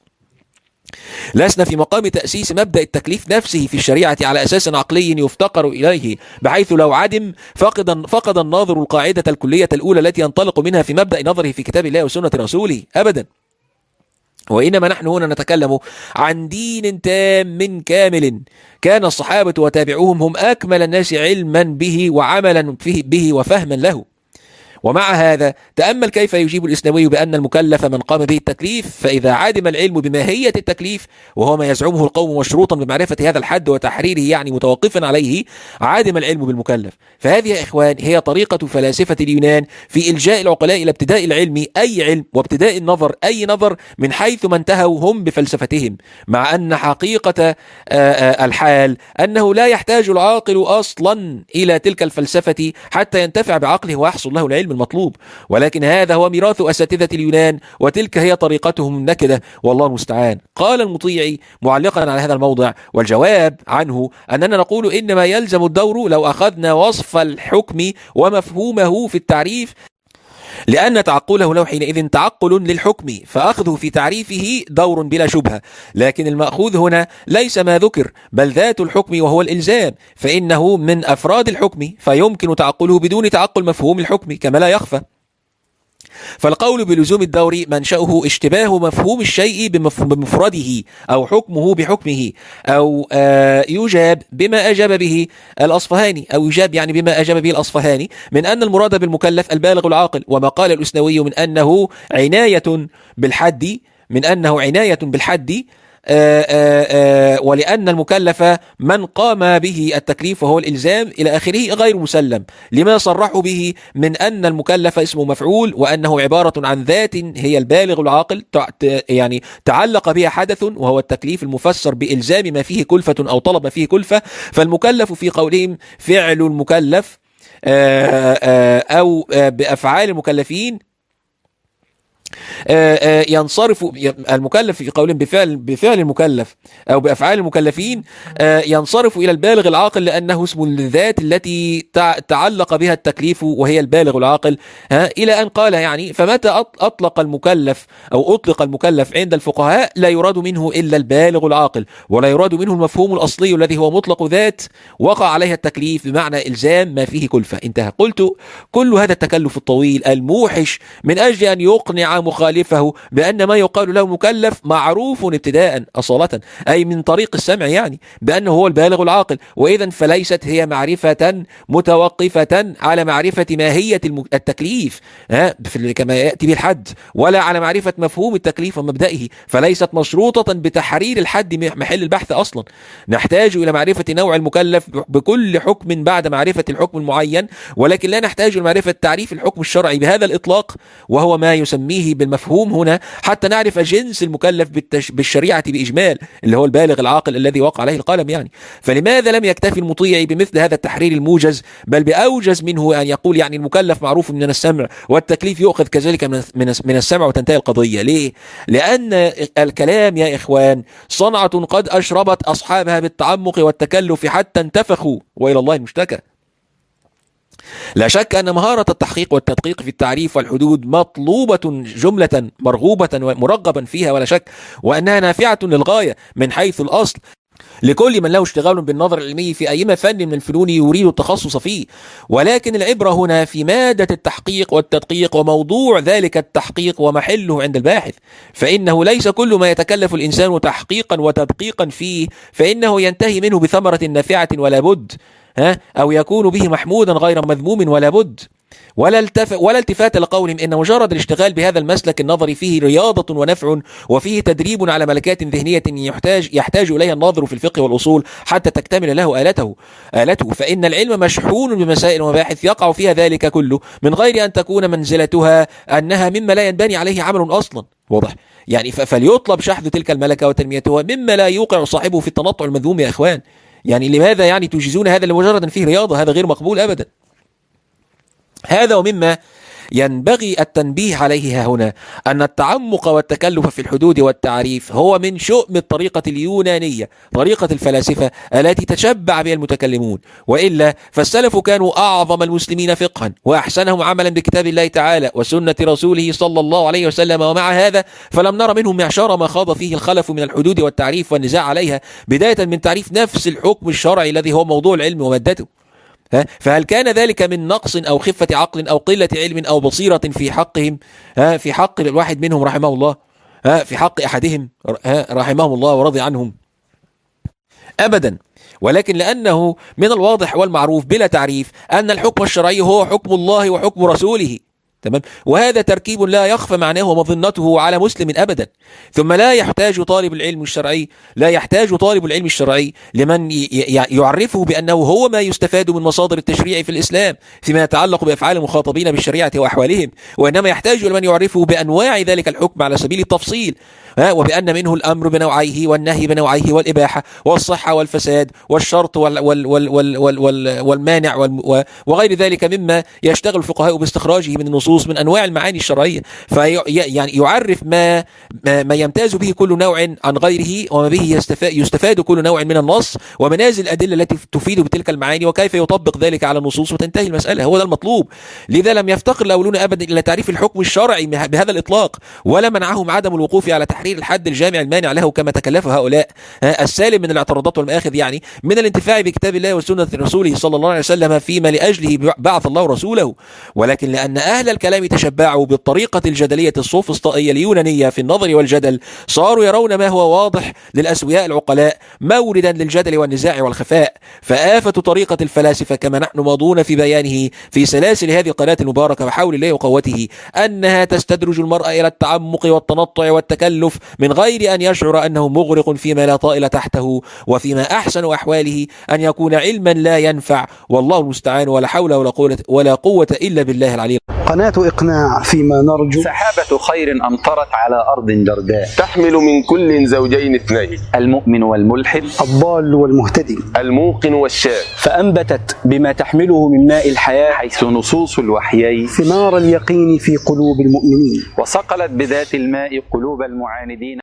لسنا في مقام تأسيس مبدأ التكليف نفسه في الشريعة على أساس عقلي يفتقر إليه، بحيث لو عدم فقد فقد الناظر القاعدة الكلية الأولى التي ينطلق منها في مبدأ نظره في كتاب الله وسنة رسوله أبدا. وإنما نحن هنا نتكلم عن دين تام كامل كان الصحابة وتابعوهم هم أكمل الناس علما به وعملا به وفهما له. ومع هذا تأمل كيف يجيب الإسنوي بأن المكلف من قام به التكليف، فإذا عدم العلم بماهية التكليف وهو ما يزعمه القوم مشروطا بمعرفة هذا الحد وتحريره يعني متوقفا عليه، عدم العلم بالمكلف. فهذه يا إخوان هي طريقة فلاسفة اليونان في إلجاء العقلاء إلى ابتداء العلم أي علم وابتداء النظر أي نظر من حيث ما انتهوا هم بفلسفتهم، مع أن حقيقة الحال أنه لا يحتاج العاقل أصلا إلى تلك الفلسفة حتى ينتفع بعقله ويحصل له العلم المطلوب، ولكن هذا هو ميراث أساتذة اليونان وتلك هي طريقتهم النكدة والله المستعان. قال المطيعي معلقا على هذا الموضع: والجواب عنه أننا نقول إنما يلزم الدور لو أخذنا وصف الحكم ومفهومه في التعريف، لأن تعقله له حينئذ تعقل للحكم، فأخذه في تعريفه دور بلا شبهة. لكن المأخوذ هنا ليس ما ذكر بل ذات الحكم وهو الإلزام، فإنه من أفراد الحكم فيمكن تعقله بدون تعقل مفهوم الحكم كما لا يخفى. فالقول بلزوم الدور منشأه اشتباه مفهوم الشيء بمفرده أو حكمه بحكمه، أو يجاب بما أجاب به الأصفهاني أو يجاب يعني بما أجاب به الأصفهاني من أن المراد بالمكلف البالغ العاقل، وما قال الأسنوي من أنه عناية بالحد من أنه عناية بالحد آآ آآ ولأن المكلف من قام به التكليف وهو الإلزام إلى آخره غير مسلم، لما صرحوا به من أن المكلف اسمه مفعول وأنه عبارة عن ذات هي البالغ العاقل يعني تعلق بها حدث وهو التكليف المفسر بإلزام ما فيه كلفة أو طلب ما فيه كلفة. فالمكلف في قولهم فعل المكلف آآ أو بأفعال المكلفين ينصرف المكلف في قولهم بفعل بفعل المكلف أو بأفعال المكلفين ينصرف إلى البالغ العاقل لأنه اسم الذات التي تعلق بها التكليف وهي البالغ العاقل، إلى أن قال يعني فمتى أطلق المكلف أو أطلق المكلف عند الفقهاء لا يراد منه إلا البالغ العاقل، ولا يراد منه المفهوم الأصلي الذي هو مطلق ذات وقع عليها التكليف بمعنى إلزام ما فيه كلفة. انتهى. قلت كل هذا التكلف الطويل الموحش من أجل أن يقنع مخالفه بأن ما يقال له مكلف معروف ابتداء أصالة، أي من طريق السمع يعني بأنه هو البالغ العاقل، وإذا فليست هي معرفة متوقفة على معرفة ماهية التكليف كما يأتي بالحد، ولا على معرفة مفهوم التكليف ومبدئه، فليست مشروطة بتحرير الحد محل البحث أصلا. نحتاج إلى معرفة نوع المكلف بكل حكم بعد معرفة الحكم المعين، ولكن لا نحتاج إلى معرفة تعريف الحكم الشرعي بهذا الإطلاق وهو ما يسميه بالمفهوم هنا حتى نعرف جنس المكلف بالشريعة بإجمال اللي هو البالغ العاقل الذي وقع عليه القلم يعني. فلماذا لم يكتفي المطيع بمثل هذا التحرير الموجز بل بأوجز منه أن يقول يعني المكلف معروف من السمع والتكليف يؤخذ كذلك من من السمع وتنتهي القضية؟ ليه؟ لأن الكلام يا إخوان صنعة قد أشربت أصحابها بالتعمق والتكلف حتى انتفخوا وإلى الله المشتكى. لا شك أن مهارة التحقيق والتدقيق في التعريف والحدود مطلوبة جملة مرغوبة ومرغبا فيها ولا شك، وأنها نافعة للغاية من حيث الأصل، لكل من له اشتغال بالنظر العلمي في أي فن من الفنون يريد التخصص فيه، ولكن العبرة هنا في مادة التحقيق والتدقيق وموضوع ذلك التحقيق ومحله عند الباحث، فإنه ليس كل ما يتكلف الإنسان تحقيقا وتدقيقا فيه فإنه ينتهي منه بثمرة نافعة ولا بد، ها أو يكون به محمودا غير مذموم ولا بد، ولا التف... ولا التفات لقولهم إن مجرد الاشتغال بهذا المسلك النظري فيه رياضة ونفع وفيه تدريب على ملكات ذهنية يحتاج يحتاج إليها الناظر في الفقه والأصول حتى تكتمل له آلته آلته فإن العلم مشحون بمسائل ومباحث يقع فيها ذلك كله من غير أن تكون منزلتها أنها مما لا ينبني عليه عمل أصلا. واضح؟ يعني فليطلب شحذ تلك الملكة وتنميتها مما لا يوقع صاحبه في التنطع المذموم يا إخوان. يعني لماذا يعني تجيزون هذا لمجرد أن فيه رياضة؟ هذا غير مقبول أبدا. هذا ومما ينبغي التنبيه عليه هنا أن التعمق والتكلف في الحدود والتعريف هو من شؤم الطريقة اليونانية، طريقة الفلاسفة التي تشبع بها المتكلمون، وإلا فالسلف كانوا أعظم المسلمين فقها وأحسنهم عملا بكتاب الله تعالى وسنة رسوله صلى الله عليه وسلم، ومع هذا فلم نرى منهم معشار ما خاض فيه الخلف من الحدود والتعريف والنزاع عليها، بداية من تعريف نفس الحكم الشرعي الذي هو موضوع العلم ومادته. فهل كان ذلك من نقص أو خفة عقل أو قلة علم أو بصيرة في حقهم، في حق الواحد منهم رحمه الله، في حق أحدهم رحمهم الله ورضي عنهم؟ أبدا، ولكن لأنه من الواضح والمعروف بلا تعريف أن الحكم الشرعي هو حكم الله وحكم رسوله، تمام؟ وهذا تركيب لا يخفى معناه ومظنته على مسلم أبدا. ثم لا يحتاج طالب العلم الشرعي لا يحتاج طالب العلم الشرعي لمن يعرفه بأنه هو ما يستفاد من مصادر التشريع في الإسلام فيما يتعلق بأفعال المخاطبين بالشريعة وأحوالهم، وإنما يحتاج لمن يعرفه بأنواع ذلك الحكم على سبيل التفصيل، وبأن منه الأمر بنوعيه والنهي بنوعيه والإباحة والصحة والفساد والشرط وال وال وال وال وال وال والمانع وغير ذلك مما يشتغل الفقهاء باستخراجه من النصوص من أنواع المعاني الشرعية، في يعني يعرف ما ما يمتاز به كل نوع عن غيره وما به يستفاد, يستفاد كل نوع من النص ومنازل الأدلة التي تفيد بتلك المعاني وكيف يطبق ذلك على النصوص وتنتهي المسألة. هو ده المطلوب. لذا لم يفتقر الأولون أبدا إلى تعريف الحكم الشرعي بهذا الإطلاق، ولا منعهم عدم الوقوف على تحرير الحد الجامع المانع له كما تكلف هؤلاء السالم من الاعتراضات والمآخذ، يعني من الانتفاع بكتاب الله وسنة رسوله صلى الله عليه وسلم فيما لأجله بعث الله رسوله، ولكن لأن أهل الكلام تشبعوا بالطريقة الجدلية السوفسطائية اليونانية في النظر والجدل صاروا يرون ما هو واضح للأسوياء العقلاء موردا للجدل والنزاع والخفاء. فآفة طريقة الفلاسفة كما نحن ماضون في بيانه في سلاسل هذه القناة المباركة بحول الله وقوته أنها تستدرج المرء إلى التعمق والتنطع والتكلف من غير أن يشعر أنه مغرق فيما لا طائل تحته، وفيما أحسن أحواله أن يكون علما لا ينفع، والله المستعان، ولا حول ولا قوة ولا قوة إلا بالله العلي. قناة إقناع فيما نرجو. سحابة خير أمطرت على أرض جرداء تحمل من كل زوجين اثنين، المؤمن والملحد، الضال والمهتدي، الموقن والشاك، فأنبتت بما تحمله من ماء الحياة حيث نصوص الوحيين ثمار اليقين في قلوب المؤمنين، وصقلت بذات الماء قلوب المعاندين.